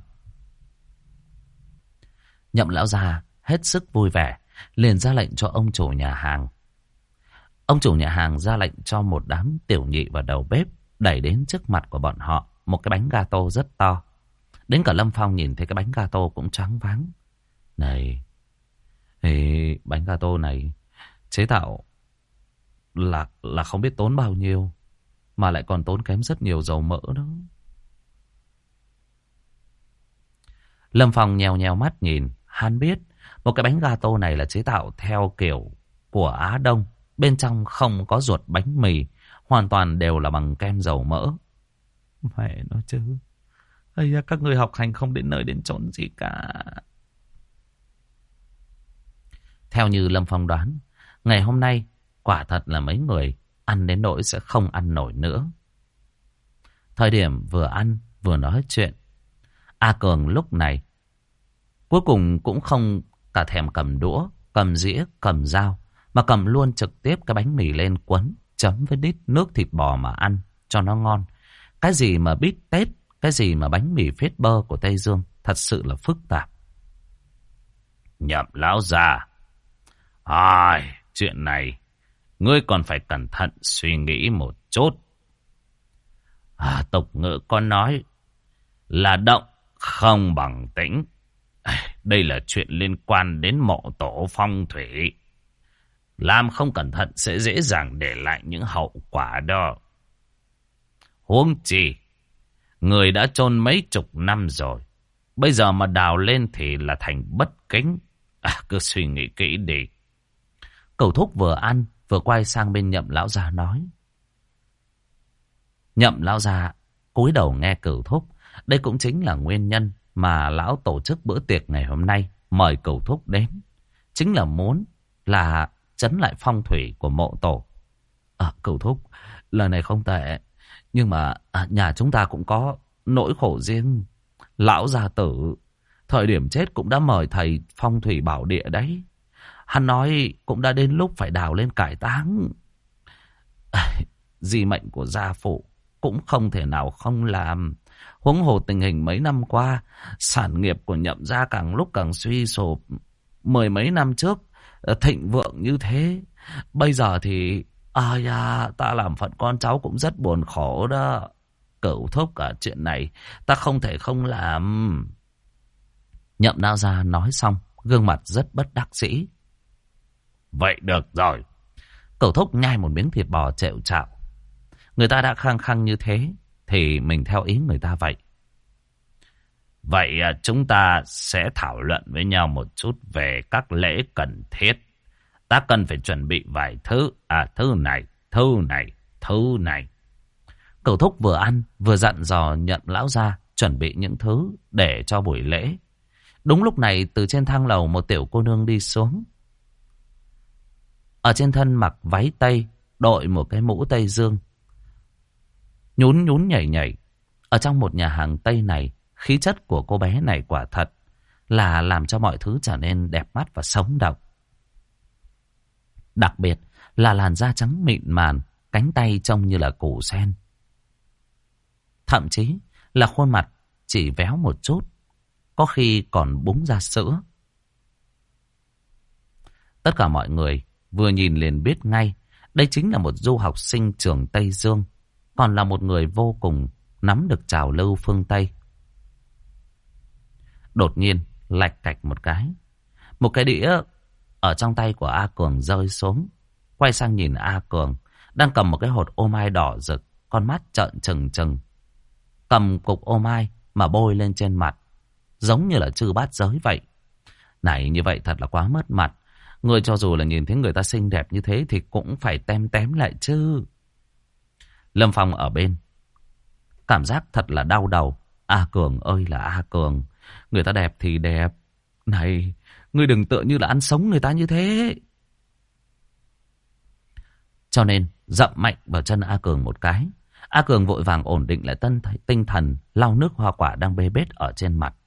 Nhậm lão gia hết sức vui vẻ, liền ra lệnh cho ông chủ nhà hàng. Ông chủ nhà hàng ra lệnh cho một đám tiểu nhị và đầu bếp đẩy đến trước mặt của bọn họ một cái bánh gato rất to. Đến cả Lâm Phong nhìn thấy cái bánh gato cũng choáng váng. Này, bánh gato này chế tạo là không biết tốn bao nhiêu, mà lại còn tốn kém rất nhiều dầu mỡ đó. Lâm Phong nhèo nhèo mắt nhìn, hắn biết một cái bánh gato này là chế tạo theo kiểu của Á Đông, bên trong không có ruột bánh mì, hoàn toàn đều là bằng kem dầu mỡ. Mẹ nói chứ, ây da, các người học hành không đến nơi đến chốn gì cả. Theo như Lâm Phong đoán, ngày hôm nay quả thật là mấy người ăn đến nỗi sẽ không ăn nổi nữa. Thời điểm vừa ăn vừa nói chuyện, A Cường lúc này cuối cùng cũng không cả thèm cầm đũa, cầm dĩa, cầm dao, mà cầm luôn trực tiếp cái bánh mì lên quấn, chấm với đít nước thịt bò mà ăn cho nó ngon. Cái gì mà bít tết, cái gì mà bánh mì phết bơ của Tây Dương, thật sự là phức tạp. Nhậm lão già, chuyện này ngươi còn phải cẩn thận suy nghĩ một chút. Tục ngữ có nói là động không bằng tĩnh. Đây là chuyện liên quan đến mộ tổ phong thủy. Làm không cẩn thận sẽ dễ dàng để lại những hậu quả đó. Huống chi, Người đã chôn mấy chục năm rồi. Bây giờ mà đào lên thì là thành bất kính. Cứ suy nghĩ kỹ đi. Cẩu thúc vừa ăn vừa quay sang bên Nhậm lão già nói. Nhậm lão già cúi đầu nghe Cẩu thúc. Đây cũng chính là nguyên nhân mà lão tổ chức bữa tiệc ngày hôm nay mời Cẩu thúc đến. Chính là muốn là trấn lại phong thủy của mộ tổ. Cẩu thúc, lời này không tệ. Nhưng mà nhà chúng ta cũng có nỗi khổ riêng. Lão gia tử thời điểm chết cũng đã mời thầy phong thủy bảo địa đấy. Hắn nói cũng đã đến lúc phải đào lên cải táng. Di mệnh của gia phụ cũng không thể nào không làm. Huống hồ tình hình mấy năm qua, sản nghiệp của Nhậm gia càng lúc càng suy sụp. Mười mấy năm trước thịnh vượng như thế, bây giờ thì ta làm phận con cháu cũng rất buồn khổ đó. Cẩu thúc, chuyện này ta không thể không làm. Nhậm lão gia nói xong, gương mặt rất bất đắc dĩ. Vậy được rồi. Cẩu thúc nhai một miếng thịt bò trệu trạo. Người ta đã khăng khăng như thế thì mình theo ý người ta vậy. Vậy chúng ta sẽ thảo luận với nhau một chút về các lễ cần thiết. Ta cần phải chuẩn bị vài thứ. Thứ này. Cẩu thúc vừa ăn vừa dặn dò Nhậm lão gia chuẩn bị những thứ để cho buổi lễ. Đúng lúc này từ trên thang lầu một tiểu cô nương đi xuống. Ở trên thân mặc váy tây, đội một cái mũ tây dương. Nhún nhún nhảy nhảy. Ở trong một nhà hàng Tây này, khí chất của cô bé này quả thật là làm cho mọi thứ trở nên đẹp mắt và sống động. Đặc biệt là làn da trắng mịn màn, cánh tay trông như là củ sen. Thậm chí là khuôn mặt chỉ véo một chút, có khi còn búng ra sữa. Tất cả mọi người vừa nhìn liền biết ngay, đây chính là một du học sinh trường Tây Dương, còn là một người vô cùng nắm được trào lưu phương Tây. Đột nhiên, lạch cạch một cái đĩa ở trong tay của A Cường rơi xuống. Quay sang nhìn A Cường, đang cầm một cái hột ô mai đỏ rực, con mắt trợn trừng trừng. Cầm cục ô mai mà bôi lên trên mặt, giống như là chư bát giới vậy. Này, như vậy thật là quá mất mặt. Người cho dù là nhìn thấy người ta xinh đẹp như thế thì cũng phải tem tém lại chứ. Lâm Phong ở bên, cảm giác thật là đau đầu. A Cường ơi là A Cường, người ta đẹp thì đẹp. Này, ngươi đừng tựa như là ăn sống người ta như thế. Cho nên dậm mạnh vào chân A Cường một cái. A Cường vội vàng ổn định lại tinh thần, lau nước hoa quả đang bê bết ở trên mặt.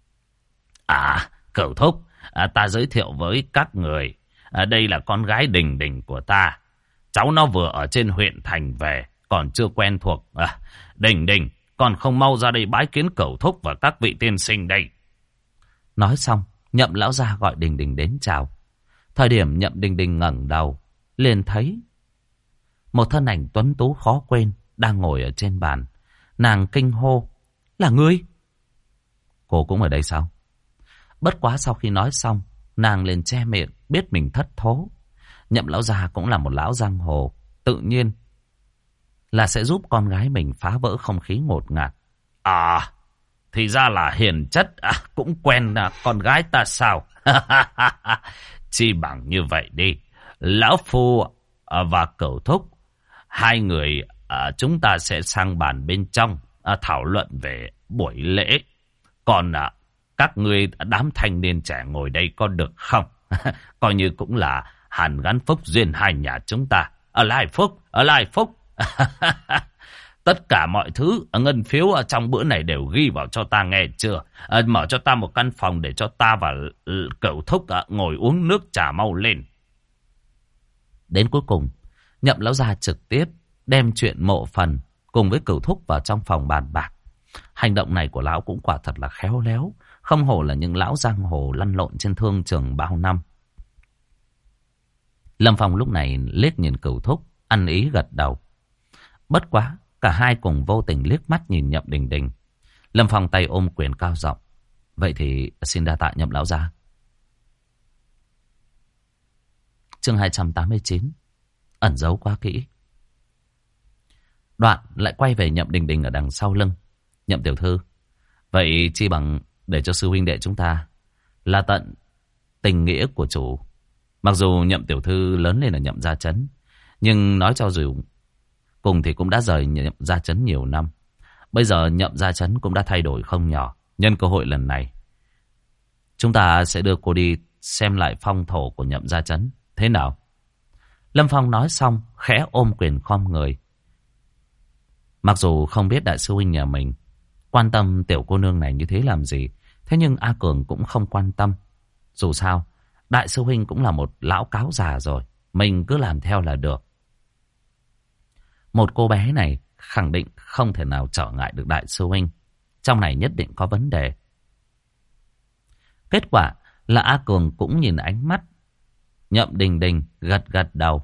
Cẩu thúc, ta giới thiệu với các người, đây là con gái Đình Đình của ta. Cháu nó vừa ở trên huyện thành về, còn chưa quen thuộc. Đình Đình, còn không mau ra đây bái kiến cẩu thúc và các vị tiên sinh đây. Nói xong, Nhậm lão gia gọi Đình Đình đến chào. Thời điểm Nhậm Đình Đình ngẩng đầu, liền thấy một thân ảnh tuấn tú khó quên đang ngồi ở trên bàn. Nàng kinh hô, là ngươi? Cô cũng ở đây sao? Bất quá sau khi nói xong, nàng liền che miệng, biết mình thất thố. Nhậm lão già cũng là một lão giang hồ, tự nhiên là sẽ giúp con gái mình phá vỡ không khí ngột ngạt. Thì ra là hiền chất, cũng quen con gái ta sao? Chi bằng như vậy đi, lão phu và cẩu thúc, hai người chúng ta sẽ sang bàn bên trong thảo luận về buổi lễ. Còn các ngươi đám thanh niên trẻ ngồi đây có được không? Coi như cũng là hàn gắn phúc duyên hai nhà chúng ta. Ở lại phúc. Tất cả mọi thứ ngân phiếu ở trong bữa này đều ghi vào cho ta, nghe chưa? Mở cho ta một căn phòng để cho ta và cẩu thúc ngồi uống nước trà mau lên. Đến cuối cùng, Nhậm lão gia trực tiếp đem chuyện mộ phần cùng với cẩu thúc vào trong phòng bàn bạc. Hành động này của lão cũng quả thật là khéo léo, không hổ là những lão giang hồ lăn lộn trên thương trường bao năm. Lâm Phong lúc này liếc nhìn cẩu thúc, ăn ý gật đầu. Bất quá, cả hai cùng vô tình liếc mắt nhìn Nhậm Đình Đình. Lâm Phong tay ôm quyền cao giọng. Vậy thì xin đa tạ Nhậm lão gia. Chương 289. Ẩn giấu quá kỹ. Đoạn lại quay về Nhậm Đình Đình ở đằng sau lưng. Nhậm tiểu thư, vậy chi bằng để cho sư huynh đệ chúng ta là tận tình nghĩa của chủ. Mặc dù Nhậm tiểu thư lớn lên ở Nhậm gia trấn, nhưng nói cho dù cùng thì cũng đã rời Nhậm gia trấn nhiều năm. Bây giờ Nhậm gia trấn cũng đã thay đổi không nhỏ. Nhân cơ hội lần này, chúng ta sẽ đưa cô đi xem lại phong thổ của Nhậm gia trấn. Thế nào? Lâm Phong nói xong, khẽ ôm quyền khom người. Mặc dù không biết đại sư huynh nhà mình quan tâm tiểu cô nương này như thế làm gì, thế nhưng A Cường cũng không quan tâm. Dù sao, đại sư huynh cũng là một lão cáo già rồi, mình cứ làm theo là được. Một cô bé này khẳng định không thể nào trở ngại được đại sư huynh. Trong này nhất định có vấn đề. Kết quả là A Cường cũng nhìn ánh mắt Nhậm Đình Đình, gật gật đầu.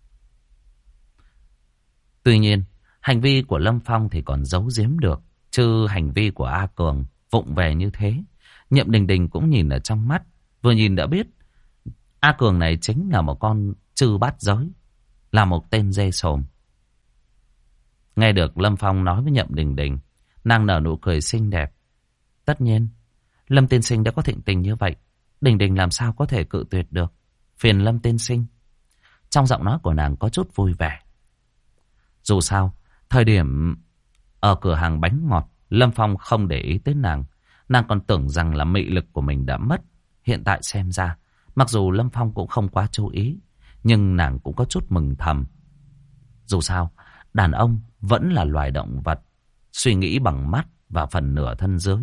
Tuy nhiên, hành vi của Lâm Phong thì còn giấu giếm được, chứ hành vi của A Cường vụng về như thế, Nhậm Đình Đình cũng nhìn ở trong mắt, vừa nhìn đã biết A Cường này chính là một con trư bát giới, là một tên dê sồm. Nghe được Lâm Phong nói với Nhậm Đình Đình, nàng nở nụ cười xinh đẹp. Tất nhiên, Lâm tiên sinh đã có thịnh tình như vậy, Đình Đình làm sao có thể cự tuyệt được. Phiền Lâm tiên sinh. Trong giọng nói của nàng có chút vui vẻ. Dù sao, thời điểm ở cửa hàng bánh ngọt, Lâm Phong không để ý tới nàng. Nàng còn tưởng rằng là mị lực của mình đã mất. Hiện tại xem ra, mặc dù Lâm Phong cũng không quá chú ý, nhưng nàng cũng có chút mừng thầm. Dù sao, đàn ông vẫn là loài động vật, suy nghĩ bằng mắt và phần nửa thân dưới.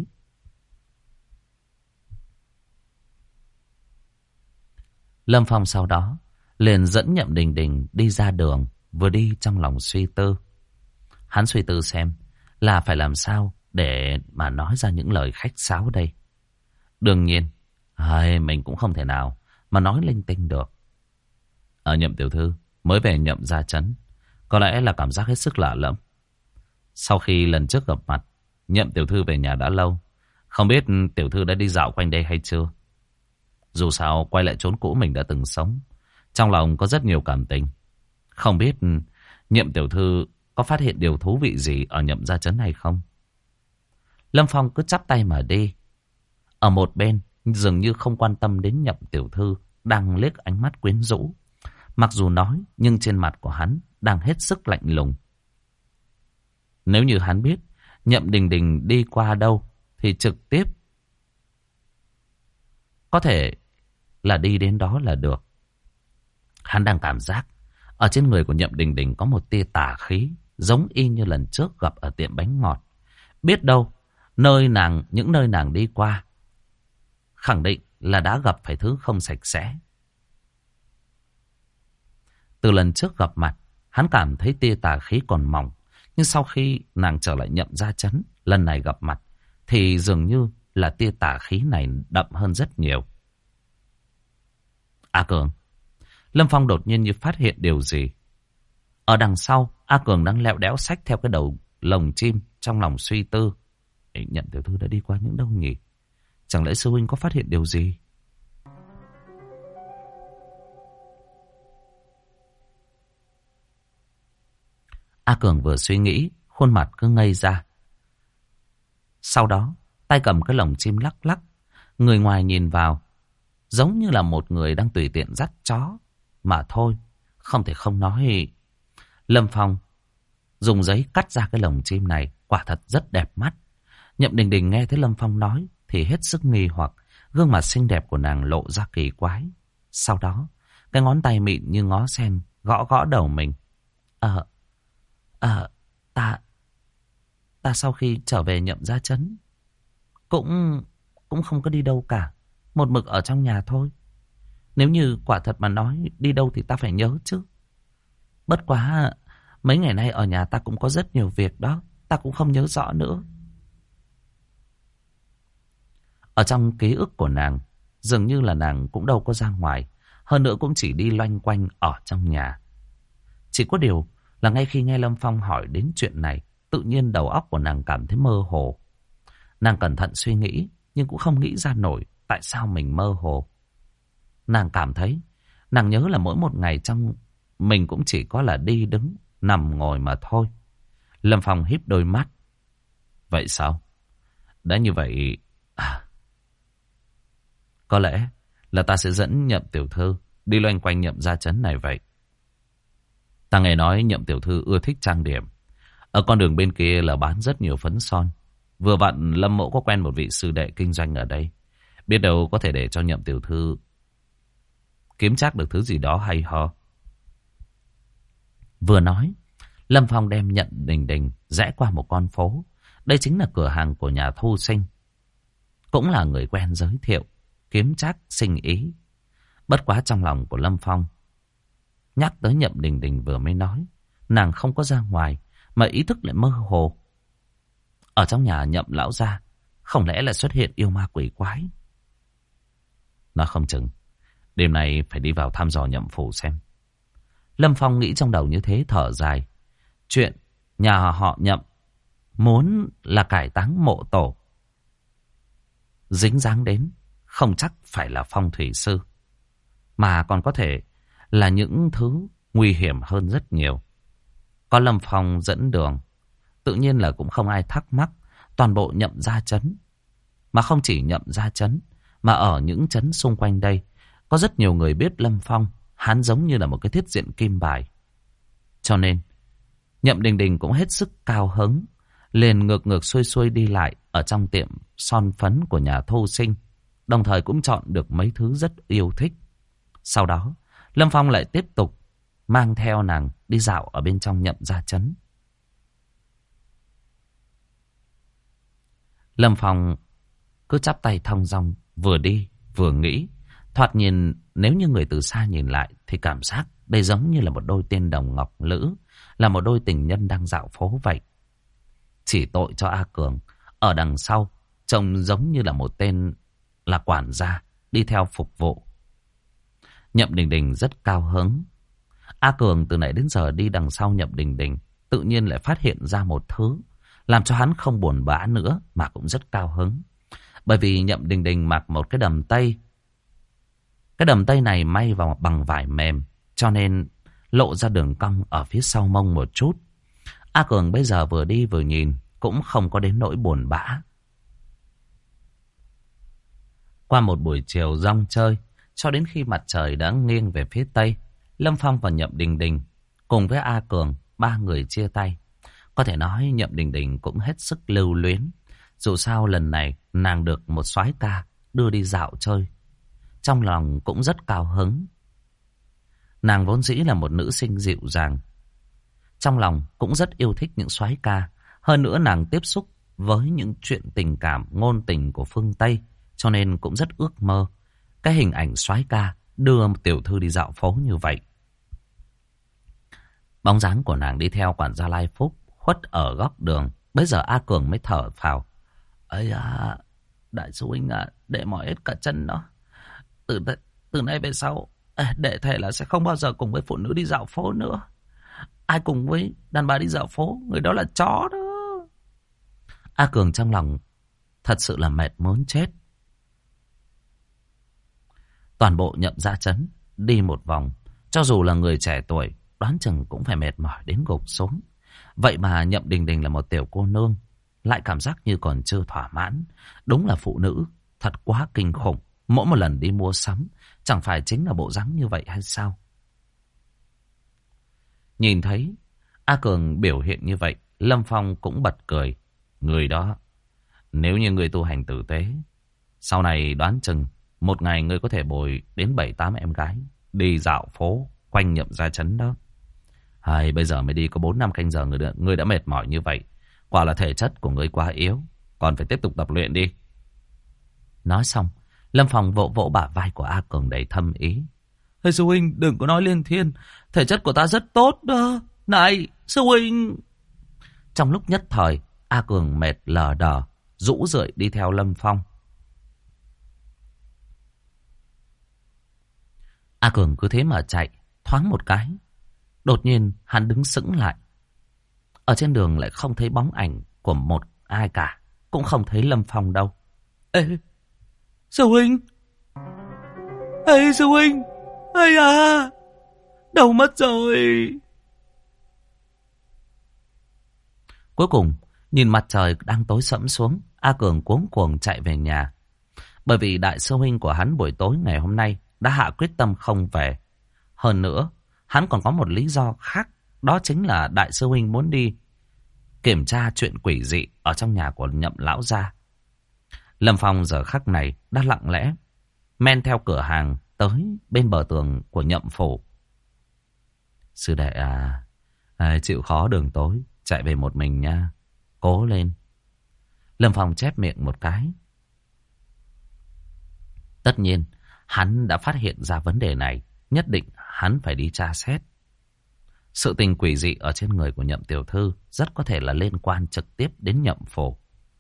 Lâm Phong sau đó liền dẫn Nhậm Đình Đình đi ra đường, vừa đi trong lòng suy tư. Hắn suy tư xem là phải làm sao để mà nói ra những lời khách sáo đây. Đương nhiên, mình cũng không thể nào mà nói linh tinh được. Nhậm tiểu thư mới về Nhậm gia trấn, có lẽ là cảm giác hết sức lạ lẫm. Sau khi lần trước gặp mặt, Nhậm tiểu thư về nhà đã lâu, không biết tiểu thư đã đi dạo quanh đây hay chưa. Dù sao quay lại chốn cũ mình đã từng sống, trong lòng có rất nhiều cảm tình. Không biết Nhậm tiểu thư có phát hiện điều thú vị gì ở Nhậm gia trấn hay không? Lâm Phong cứ chắp tay mà đi. Ở một bên dường như không quan tâm đến Nhậm tiểu thư đang liếc ánh mắt quyến rũ. Mặc dù nói, nhưng trên mặt của hắn đang hết sức lạnh lùng. Nếu như hắn biết Nhậm Đình Đình đi qua đâu thì trực tiếp có thể là đi đến đó là được. Hắn đang cảm giác ở trên người của Nhậm Đình Đình có một tia tà khí, giống y như lần trước gặp ở tiệm bánh ngọt. Biết đâu những nơi nàng đi qua khẳng định là đã gặp phải thứ không sạch sẽ. Từ lần trước gặp mặt, hắn cảm thấy tia tà khí còn mỏng, nhưng sau khi nàng trở lại Nhậm gia trấn, lần này gặp mặt thì dường như là tia tà khí này đậm hơn rất nhiều. A Cường. Lâm Phong đột nhiên như phát hiện điều gì. Ở đằng sau, A Cường đang lẹo đẽo xách theo cái đầu lồng chim, trong lòng suy tư. Nhậm tiểu thư đã đi qua những đâu nhỉ? Chẳng lẽ sư huynh có phát hiện điều gì? A Cường vừa suy nghĩ, khuôn mặt cứ ngây ra. Sau đó, tay cầm cái lồng chim lắc lắc. Người ngoài nhìn vào, giống như là một người đang tùy tiện dắt chó. Mà thôi, không thể không nói. Lâm Phong dùng giấy cắt ra cái lồng chim này, quả thật rất đẹp mắt. Nhậm Đình Đình nghe thấy Lâm Phong nói thì hết sức nghi hoặc, gương mặt xinh đẹp của nàng lộ ra kỳ quái. Sau đó, cái ngón tay mịn như ngó sen gõ gõ đầu mình. Ta sau khi trở về Nhậm gia trấn cũng không có đi đâu cả, một mực ở trong nhà thôi. Nếu như quả thật mà nói đi đâu thì ta phải nhớ chứ. Bất quá mấy ngày nay ở nhà ta cũng có rất nhiều việc đó, ta cũng không nhớ rõ nữa. Ở trong ký ức của nàng, dường như là nàng cũng đâu có ra ngoài, hơn nữa cũng chỉ đi loanh quanh ở trong nhà. Chỉ có điều là ngay khi nghe Lâm Phong hỏi đến chuyện này, tự nhiên đầu óc của nàng cảm thấy mơ hồ. Nàng cẩn thận suy nghĩ, nhưng cũng không nghĩ ra nổi tại sao mình mơ hồ. Nàng cảm thấy, nàng nhớ là mỗi một ngày trong mình cũng chỉ có là đi đứng, nằm ngồi mà thôi. Lâm Phong híp đôi mắt. Vậy sao? Đã như vậy... Có lẽ là ta sẽ dẫn Nhậm tiểu thư đi loanh quanh Nhậm gia trấn này vậy. Ta nghe nói Nhậm tiểu thư ưa thích trang điểm. Ở con đường bên kia là bán rất nhiều phấn son. Vừa vặn Lâm mỗ có quen một vị sư đệ kinh doanh ở đây. Biết đâu có thể để cho Nhậm tiểu thư kiếm chắc được thứ gì đó hay ho. Vừa nói, Lâm Phong đem Nhậm Đình Đình rẽ qua một con phố. Đây chính là cửa hàng của nhà Thu Sinh. Cũng là người quen giới thiệu, kiếm trác sinh ý. Bất quá trong lòng của Lâm Phong nhắc tới Nhậm Đình Đình vừa mới nói, nàng không có ra ngoài, mà ý thức lại mơ hồ. Ở trong nhà Nhậm lão gia, không lẽ lại xuất hiện yêu ma quỷ quái? Nó không chừng, đêm nay phải đi vào thăm dò Nhậm phủ xem. Lâm Phong nghĩ trong đầu như thế, thở dài. Chuyện nhà họ Nhậm muốn là cải táng mộ tổ, dính dáng đến không chắc phải là phong thủy sư, mà còn có thể là những thứ nguy hiểm hơn rất nhiều. Có Lâm Phong dẫn đường, tự nhiên là cũng không ai thắc mắc. Toàn bộ Nhậm gia trấn, mà không chỉ Nhậm gia trấn, mà ở những trấn xung quanh đây, có rất nhiều người biết Lâm Phong. Hắn giống như là một cái thiết diện kim bài. Cho nên Nhậm Đình Đình cũng hết sức cao hứng, liền ngược ngược xuôi xuôi đi lại ở trong tiệm son phấn của nhà Thu Sinh, đồng thời cũng chọn được mấy thứ rất yêu thích. Sau đó Lâm Phong lại tiếp tục mang theo nàng đi dạo ở bên trong Nhậm gia trấn. Lâm Phong cứ chắp tay thong dong, vừa đi vừa nghĩ. Thoạt nhìn, nếu như người từ xa nhìn lại thì cảm giác đây giống như là một đôi tiên đồng ngọc lữ, là một đôi tình nhân đang dạo phố vậy. Chỉ tội cho A Cường, ở đằng sau trông giống như là một tên là quản gia đi theo phục vụ. Nhậm Đình Đình rất cao hứng. A Cường từ nãy đến giờ đi đằng sau Nhậm Đình Đình, tự nhiên lại phát hiện ra một thứ làm cho hắn không buồn bã nữa, mà cũng rất cao hứng. Bởi vì Nhậm Đình Đình mặc một cái đầm tây. Cái đầm tây này may vào bằng vải mềm, cho nên lộ ra đường cong ở phía sau mông một chút. A Cường bây giờ vừa đi vừa nhìn, cũng không có đến nỗi buồn bã. Qua một buổi chiều rong chơi, cho đến khi mặt trời đã nghiêng về phía tây, Lâm Phong và Nhậm Đình Đình cùng với A Cường, ba người chia tay. Có thể nói Nhậm Đình Đình cũng hết sức lưu luyến. Dù sao lần này nàng được một soái ca đưa đi dạo chơi, trong lòng cũng rất cao hứng. Nàng vốn dĩ là một nữ sinh dịu dàng, trong lòng cũng rất yêu thích những soái ca. Hơn nữa nàng tiếp xúc với những chuyện tình cảm ngôn tình của phương Tây, cho nên cũng rất ước mơ cái hình ảnh soái ca đưa tiểu thư đi dạo phố như vậy. Bóng dáng của nàng đi theo quản gia Lai Phúc khuất ở góc đường. Bây giờ A Cường mới thở phào. Ây à, đại sư huynh à, đệ mỏi hết cả chân đó. Từ nay về sau, đệ thề là sẽ không bao giờ cùng với phụ nữ đi dạo phố nữa. Ai cùng với đàn bà đi dạo phố, người đó là chó đó. A Cường trong lòng thật sự là mệt muốn chết. Toàn bộ Nhậm gia trấn đi một vòng, cho dù là người trẻ tuổi, đoán chừng cũng phải mệt mỏi đến gục xuống. Vậy mà Nhậm Đình Đình là một tiểu cô nương, lại cảm giác như còn chưa thỏa mãn. Đúng là phụ nữ thật quá kinh khủng. Mỗi một lần đi mua sắm, chẳng phải chính là bộ dáng như vậy hay sao? Nhìn thấy A Cường biểu hiện như vậy, Lâm Phong cũng bật cười. Người đó, nếu như người tu hành tử tế, sau này đoán chừng một ngày ngươi có thể bồi đến 7-8 em gái đi dạo phố quanh Nhậm gia trấn đó. Hay bây giờ mới đi có 4-5 canh giờ, ngươi đã mệt mỏi như vậy. Quả là thể chất của ngươi quá yếu, còn phải tiếp tục tập luyện đi. Nói xong, Lâm Phong vỗ vỗ bả vai của A Cường đầy thâm ý. Ê sư huynh, đừng có nói liên thiên, thể chất của ta rất tốt đó. Này sư huynh. Trong lúc nhất thời, A Cường mệt lờ đờ, rũ rượi đi theo Lâm Phong. A Cường cứ thế mà chạy, thoáng một cái, đột nhiên hắn đứng sững lại. Ở trên đường lại không thấy bóng ảnh của một ai cả, cũng không thấy Lâm Phong đâu. Ê, sư huynh! Ê, sư huynh! Ây à! Đâu mất rồi! Cuối cùng, Nhìn mặt trời đang tối sẫm xuống, A Cường cuống cuồng chạy về nhà. Bởi vì đại sư huynh của hắn buổi tối ngày hôm nay đã hạ quyết tâm không về. Hơn nữa, hắn còn có một lý do khác. Đó chính là đại sư huynh muốn đi kiểm tra chuyện quỷ dị ở trong nhà của Nhậm lão gia. Lâm Phong giờ khắc này đã lặng lẽ men theo cửa hàng tới bên bờ tường của Nhậm phủ. Sư đệ chịu khó đường tối, chạy về một mình nha. Cố lên. Lâm Phong chép miệng một cái. Tất nhiên, hắn đã phát hiện ra vấn đề này. Nhất định hắn phải đi tra xét. Sự tình quỷ dị ở trên người của Nhậm tiểu thư rất có thể là liên quan trực tiếp đến Nhậm phủ.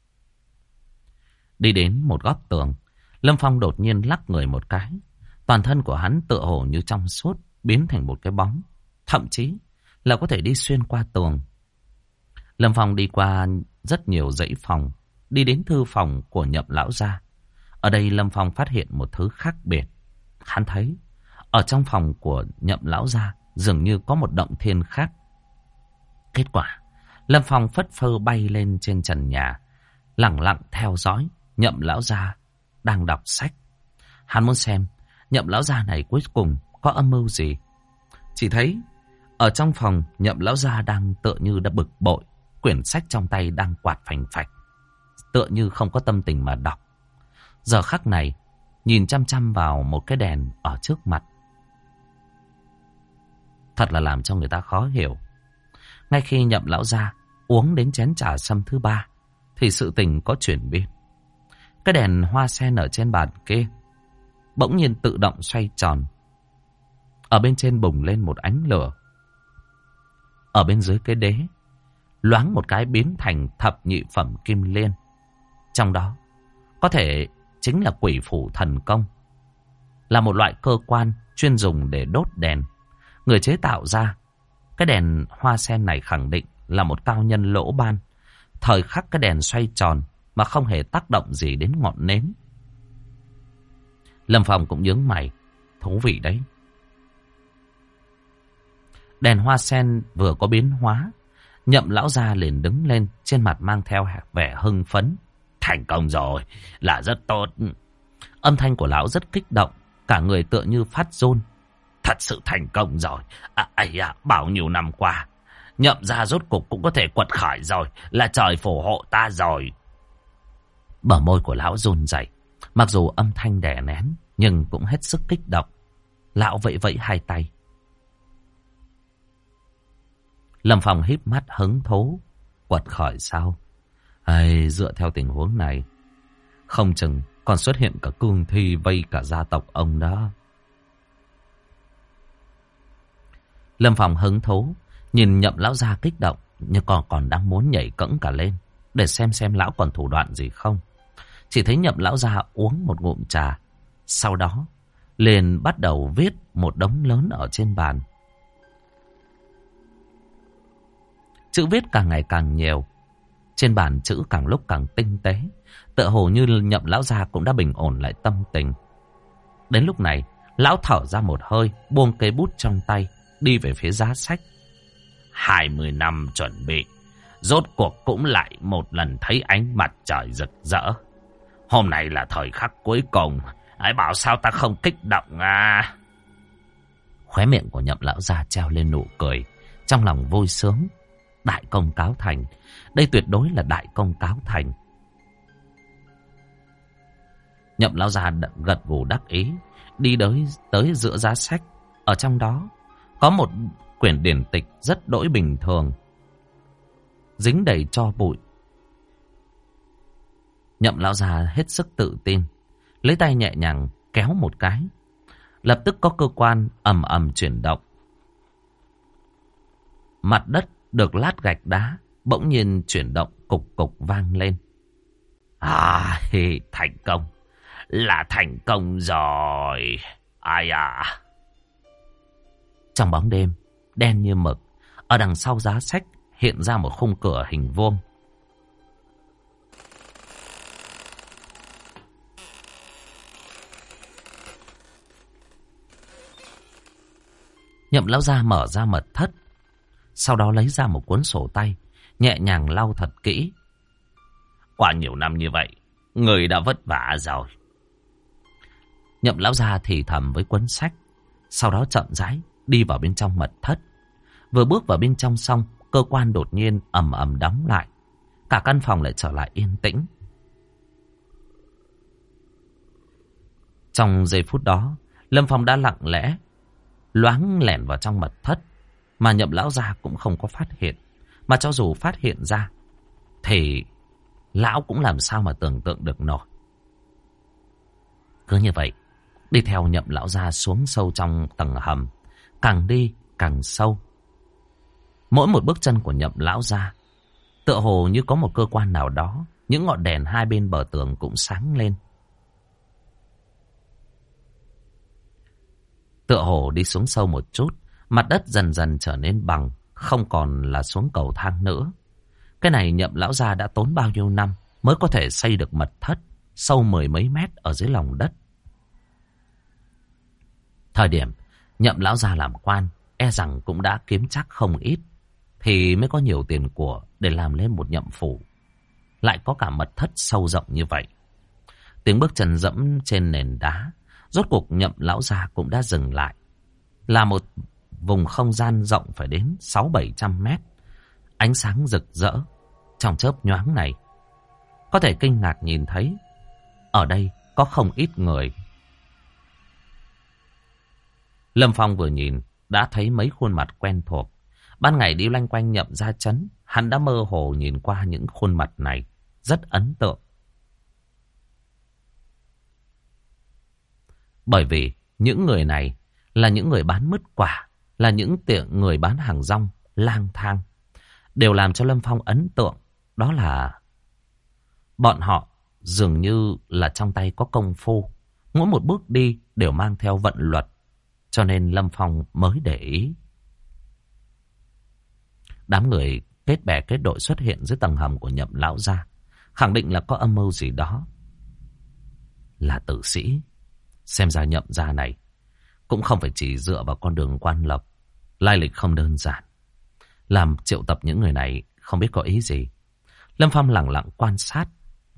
Đi đến một góc tường, Lâm Phong đột nhiên lắc người một cái. Toàn thân của hắn tựa hồ như trong suốt, biến thành một cái bóng. Thậm chí là có thể đi xuyên qua tường. Lâm Phong đi qua rất nhiều dãy phòng, đi đến thư phòng của Nhậm lão gia. Ở đây Lâm Phong phát hiện một thứ khác biệt. Hắn thấy ở trong phòng của Nhậm lão gia dường như có một động thiên khác. Kết quả, Lâm Phong phất phơ bay lên trên trần nhà, lẳng lặng theo dõi Nhậm lão gia đang đọc sách. Hắn muốn xem Nhậm lão gia này cuối cùng có âm mưu gì. Chỉ thấy ở trong phòng Nhậm lão gia đang tựa như đã bực bội, quyển sách trong tay đang quạt phành phạch, tựa như không có tâm tình mà đọc. Giờ khắc này nhìn chăm chăm vào một cái đèn ở trước mặt, thật là làm cho người ta khó hiểu. Ngay khi Nhậm lão gia uống đến chén trà sâm thứ 3 thì sự tình có chuyển biến. Cái đèn hoa sen ở trên bàn kia bỗng nhiên tự động xoay tròn. Ở bên trên bùng lên một ánh lửa. Ở bên dưới cái đế loáng một cái biến thành thập nhị phẩm kim liên. Trong đó có thể chính là quỷ phủ thần công, là một loại cơ quan chuyên dùng để đốt đèn. Người chế tạo ra cái đèn hoa sen này khẳng định là một cao nhân lỗ ban. Thời khắc cái đèn xoay tròn mà không hề tác động gì đến ngọn nến. Lâm Phong cũng nhướng mày. Thú vị đấy. Đèn hoa sen vừa có biến hóa, Nhậm lão gia liền đứng lên, trên mặt mang theo vẻ hưng phấn. Thành công rồi, là rất tốt. Âm thanh của lão rất kích động, cả người tựa như phát run. Thật sự thành công rồi. Bao nhiêu năm qua, Nhậm gia rốt cục cũng có thể quật khởi rồi, là trời phù hộ ta rồi. Bờ môi của lão run rẩy, mặc dù âm thanh đè nén nhưng cũng hết sức kích động. Lão vẫy vẫy hai tay. Lâm Phong híp mắt hứng thú. Quật khởi sao? Dựa theo tình huống này, không chừng còn xuất hiện cả cương thi vây cả gia tộc ông đó. Lâm Phong hứng thú nhìn Nhậm lão gia kích động, nhưng còn đang muốn nhảy cẫng cả lên để xem lão còn thủ đoạn gì không. Chỉ thấy Nhậm lão gia uống một ngụm trà, sau đó liền bắt đầu viết một đống lớn ở trên bàn. Chữ viết càng ngày càng nhiều, trên bàn chữ càng lúc càng tinh tế, tựa hồ như Nhậm lão gia cũng đã bình ổn lại tâm tình. Đến lúc này, lão thở ra một hơi, buông cây bút trong tay, đi về phía giá sách. 20 năm chuẩn bị, rốt cuộc cũng lại một lần thấy ánh mặt trời rực rỡ. Hôm nay là thời khắc cuối cùng, hãy bảo sao ta không kích động à. Khóe miệng của Nhậm lão gia treo lên nụ cười, trong lòng vui sướng. Đại công cáo thành, đây tuyệt đối là đại công cáo thành. Nhậm lão gia gật gù đắc ý, đi tới giữa giá sách. Ở trong đó có một quyển điển tịch rất đỗi bình thường, dính đầy tro bụi. Nhậm lão già hết sức tự tin, lấy tay nhẹ nhàng kéo một cái, lập tức có cơ quan ầm ầm chuyển động. Mặt đất được lát gạch đá bỗng nhiên chuyển động cục cục vang lên. Thành công, là thành công rồi. Ai à. Trong bóng đêm đen như mực, ở đằng sau giá sách hiện ra một khung cửa hình vuông. Nhậm lão gia mở ra mật thất, sau đó lấy ra một cuốn sổ tay, nhẹ nhàng lau thật kỹ, Qua nhiều năm như vậy, người đã vất vả rồi. Nhậm lão gia thì thầm với cuốn sách, sau đó chậm rãi đi vào bên trong mật thất. Vừa bước vào bên trong xong, cơ quan đột nhiên ầm ầm đóng lại. Cả căn phòng lại trở lại yên tĩnh. Trong giây phút đó, Lâm Phong đã lặng lẽ loáng lẻn vào trong mật thất, mà Nhậm lão gia cũng không có phát hiện. Mà cho dù phát hiện ra thì lão cũng làm sao mà tưởng tượng được nổi. Cứ như vậy, đi theo Nhậm lão gia xuống sâu trong tầng hầm, càng đi càng sâu. Mỗi một bước chân của Nhậm lão gia tựa hồ như có một cơ quan nào đó, những ngọn đèn hai bên bờ tường cũng sáng lên. Tựa hồ đi xuống sâu một chút, mặt đất dần dần trở nên bằng, không còn là xuống cầu thang nữa. Cái này Nhậm lão gia đã tốn bao nhiêu năm mới có thể xây được mật thất sâu mười mấy mét ở dưới lòng đất. Thời điểm Nhậm lão gia làm quan, e rằng cũng đã kiếm chắc không ít, thì mới có nhiều tiền của để làm lên một nhậm phủ, lại có cả mật thất sâu rộng như vậy. Tiếng bước chân dẫm trên nền đá, rốt cuộc Nhậm lão gia cũng đã dừng lại. Là một vùng không gian rộng phải đến 600-700 mét. Ánh sáng rực rỡ trong chớp nhoáng này, có thể kinh ngạc nhìn thấy ở đây có không ít người. Lâm Phong vừa nhìn đã thấy mấy khuôn mặt quen thuộc. Ban ngày đi loanh quanh Nhậm gia trấn, hắn đã mơ hồ nhìn qua những khuôn mặt này, rất ấn tượng. Bởi vì những người này là những người bán mứt quả, là những người bán hàng rong, lang thang. Đều làm cho Lâm Phong ấn tượng, đó là bọn họ dường như là trong tay có công phu. Mỗi một bước đi đều mang theo vận luật, cho nên Lâm Phong mới để ý. Đám người kết bè kết đội xuất hiện dưới tầng hầm của Nhậm lão gia, khẳng định là có âm mưu gì đó. Là tử sĩ. Xem ra Nhậm gia này cũng không phải chỉ dựa vào con đường quan lộc, lai lịch không đơn giản. Làm triệu tập những người này không biết có ý gì. Lâm Phong lặng lặng quan sát.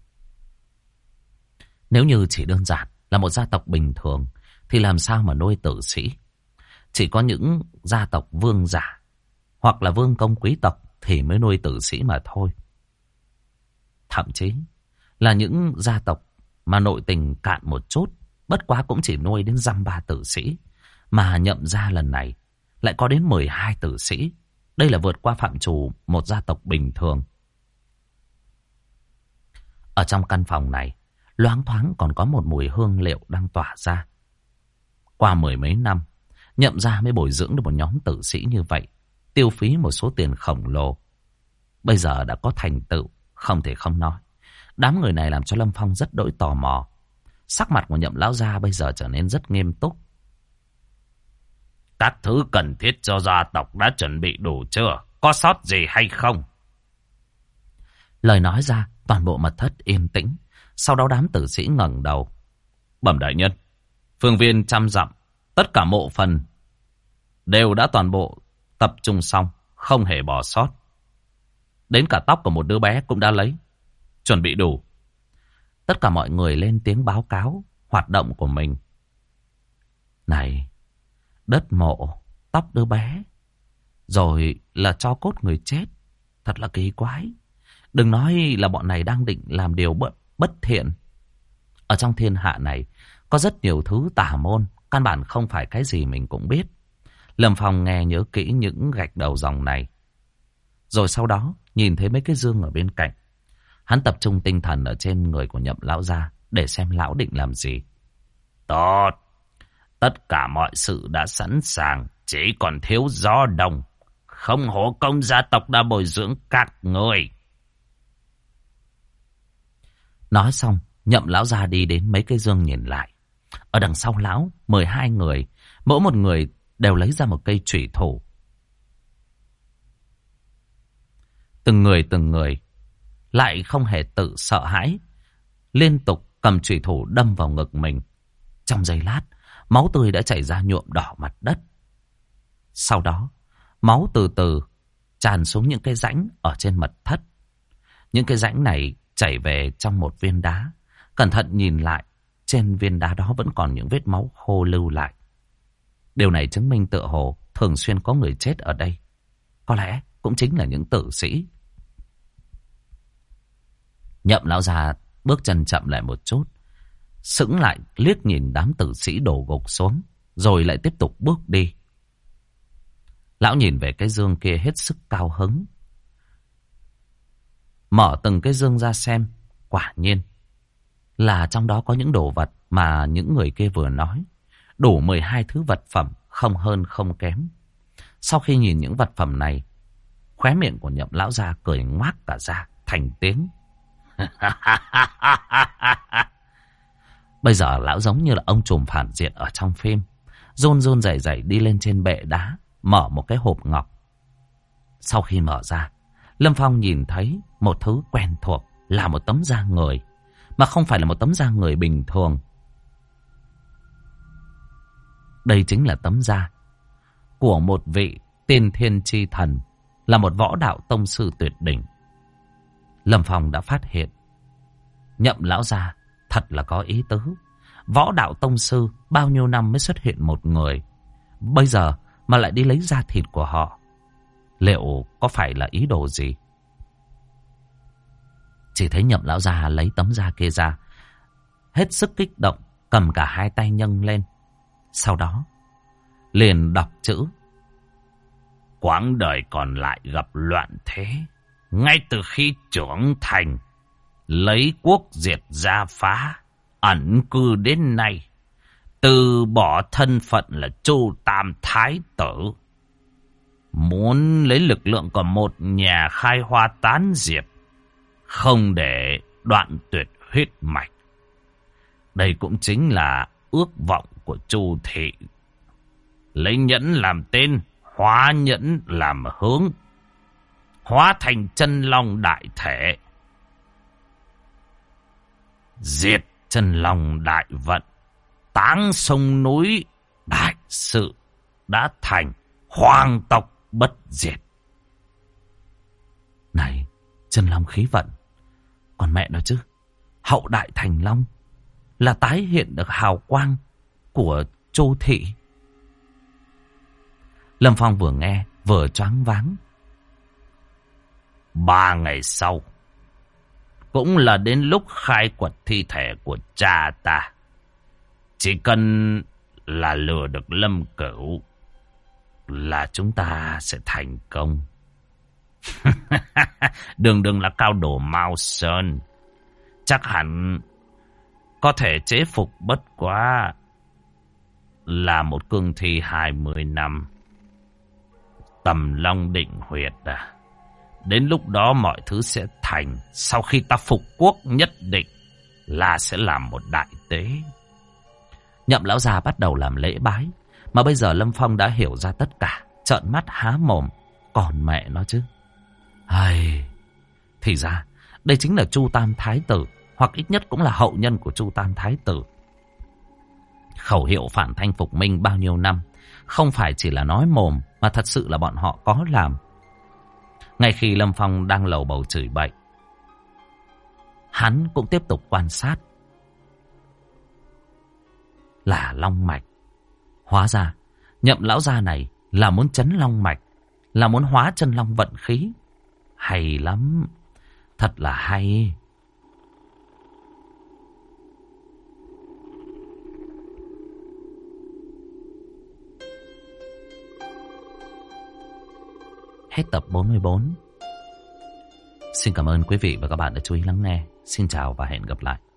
Nếu như chỉ đơn giản là một gia tộc bình thường thì làm sao mà nuôi tử sĩ. Chỉ có những gia tộc vương giả hoặc là vương công quý tộc thì mới nuôi tử sĩ mà thôi. Thậm chí là những gia tộc mà nội tình cạn một chút, bất quá cũng chỉ nuôi đến dăm ba tử sĩ. Mà Nhậm gia lần này lại có đến 12 tử sĩ. Đây là vượt qua phạm trù một gia tộc bình thường. Ở trong căn phòng này, loáng thoáng còn có một mùi hương liệu đang tỏa ra. Qua mười mấy năm, Nhậm gia mới bồi dưỡng được một nhóm tử sĩ như vậy, tiêu phí một số tiền khổng lồ. Bây giờ đã có thành tựu, không thể không nói. Đám người này làm cho Lâm Phong rất đỗi tò mò. Sắc mặt của Nhậm lão gia bây giờ trở nên rất nghiêm túc. Các thứ cần thiết cho gia tộc đã chuẩn bị đủ chưa? Có sót gì hay không? Lời nói ra, toàn bộ mật thất yên tĩnh. Sau đó đám tử sĩ ngẩng đầu. Bẩm đại nhân, phương viên 100 dặm, tất cả mộ phần đều đã toàn bộ tập trung xong, không hề bỏ sót. Đến cả tóc của một đứa bé cũng đã lấy, chuẩn bị đủ. Tất cả mọi người lên tiếng báo cáo hoạt động của mình. Này, đất mộ, tóc đứa bé, rồi là tro cốt người chết. Thật là kỳ quái. Đừng nói là bọn này đang định làm điều bất thiện. Ở trong thiên hạ này có rất nhiều thứ tà môn, căn bản không phải cái gì mình cũng biết. Lâm Phong nghe nhớ kỹ những gạch đầu dòng này. Rồi sau đó nhìn thấy mấy cái dương ở bên cạnh. Hắn tập trung tinh thần ở trên người của Nhậm lão gia để xem lão định làm gì. Tốt, tất cả mọi sự đã sẵn sàng, chỉ còn thiếu gió đông. Không hổ công gia tộc đã bồi dưỡng các người. Nói xong, Nhậm lão gia đi đến mấy cái dương nhìn lại. Ở đằng sau lão, 12 người, mỗi một người đều lấy ra một cây chủy thủ. Từng người lại không hề tự sợ hãi, liên tục cầm chủy thủ đâm vào ngực mình. Trong giây lát, máu tươi đã chảy ra nhuộm đỏ mặt đất. Sau đó, máu từ từ tràn xuống những cái rãnh ở trên mật thất. Những cái rãnh này chảy về trong một viên đá. Cẩn thận nhìn lại, trên viên đá đó vẫn còn những vết máu khô lưu lại. Điều này chứng minh tựa hồ thường xuyên có người chết ở đây. Có lẽ cũng chính là những tử sĩ. Nhậm lão già bước chân chậm lại một chút, sững lại liếc nhìn đám tử sĩ đổ gục xuống, rồi lại tiếp tục bước đi. Lão nhìn về cái dương kia hết sức cao hứng, mở từng cái dương ra xem. Quả nhiên là trong đó có những đồ vật mà những người kia vừa nói. Đủ 12 thứ vật phẩm, không hơn không kém. Sau khi nhìn những vật phẩm này, khóe miệng của Nhậm lão già cười ngoác cả ra thành tiếng. Bây giờ lão giống như là ông trùm phản diện ở trong phim. Run run rẩy rẩy đi lên trên bệ đá, mở một cái hộp ngọc. Sau khi mở ra, Lâm Phong nhìn thấy một thứ quen thuộc, là một tấm da người, mà không phải là một tấm da người bình thường. Đây chính là tấm da của một vị tiên thiên chi thần, là một võ đạo tông sư tuyệt đỉnh. Lâm Phong đã phát hiện Nhậm lão già thật là có ý tứ. Võ đạo tông sư bao nhiêu năm mới xuất hiện một người, bây giờ mà lại đi lấy da thịt của họ, liệu có phải là ý đồ gì? Chỉ thấy Nhậm lão già lấy tấm da kia ra, hết sức kích động, cầm cả hai tay nhấc lên. Sau đó liền đọc chữ: quãng đời còn lại gặp loạn thế, ngay từ khi trưởng thành, lấy quốc diệt gia phá, ẩn cư đến nay, từ bỏ thân phận là Chu Tam Thái tử, muốn lấy lực lượng của một nhà khai hoa tán diệt, không để đoạn tuyệt huyết mạch. Đây cũng chính là ước vọng của Chu thị. Lấy nhẫn làm tên, hóa nhẫn làm hướng, hóa thành chân long đại thể, diệt chân long đại vận, táng sông núi, đại sự đã thành, hoàng tộc bất diệt. Này, chân long khí vận, còn mẹ nó chứ, hậu đại thành long là tái hiện được hào quang của Chu thị. Lâm Phong vừa nghe vừa choáng váng. 3 ngày sau, cũng là đến lúc khai quật thi thể của cha ta. Chỉ cần là lừa được Lâm Cửu là chúng ta sẽ thành công. Đường đường là cao đồ Mao Sơn, chắc hẳn có thể chế phục bất quá là một cương thi 20 năm. Tầm Long định huyệt à? Đến lúc đó mọi thứ sẽ thành. Sau khi ta phục quốc nhất định là sẽ làm một đại tế. Nhậm lão già bắt đầu làm lễ bái. Mà bây giờ Lâm Phong đã hiểu ra tất cả, trợn mắt há mồm. Còn mẹ nó chứ. Ai... Thì ra đây chính là Chu Tam Thái tử, hoặc ít nhất cũng là hậu nhân của Chu Tam Thái tử. Khẩu hiệu phản thanh phục minh bao nhiêu năm không phải chỉ là nói mồm, mà thật sự là bọn họ có làm. Ngay khi Lâm Phong đang lầu bầu chửi bậy, hắn cũng tiếp tục quan sát. Là long mạch. Hóa ra Nhậm lão gia này là muốn chấn long mạch, là muốn hóa chân long vận khí. Hay lắm, thật là hay. Hết tập 44. Xin cảm ơn quý vị và các bạn đã chú ý lắng nghe. Xin chào và hẹn gặp lại.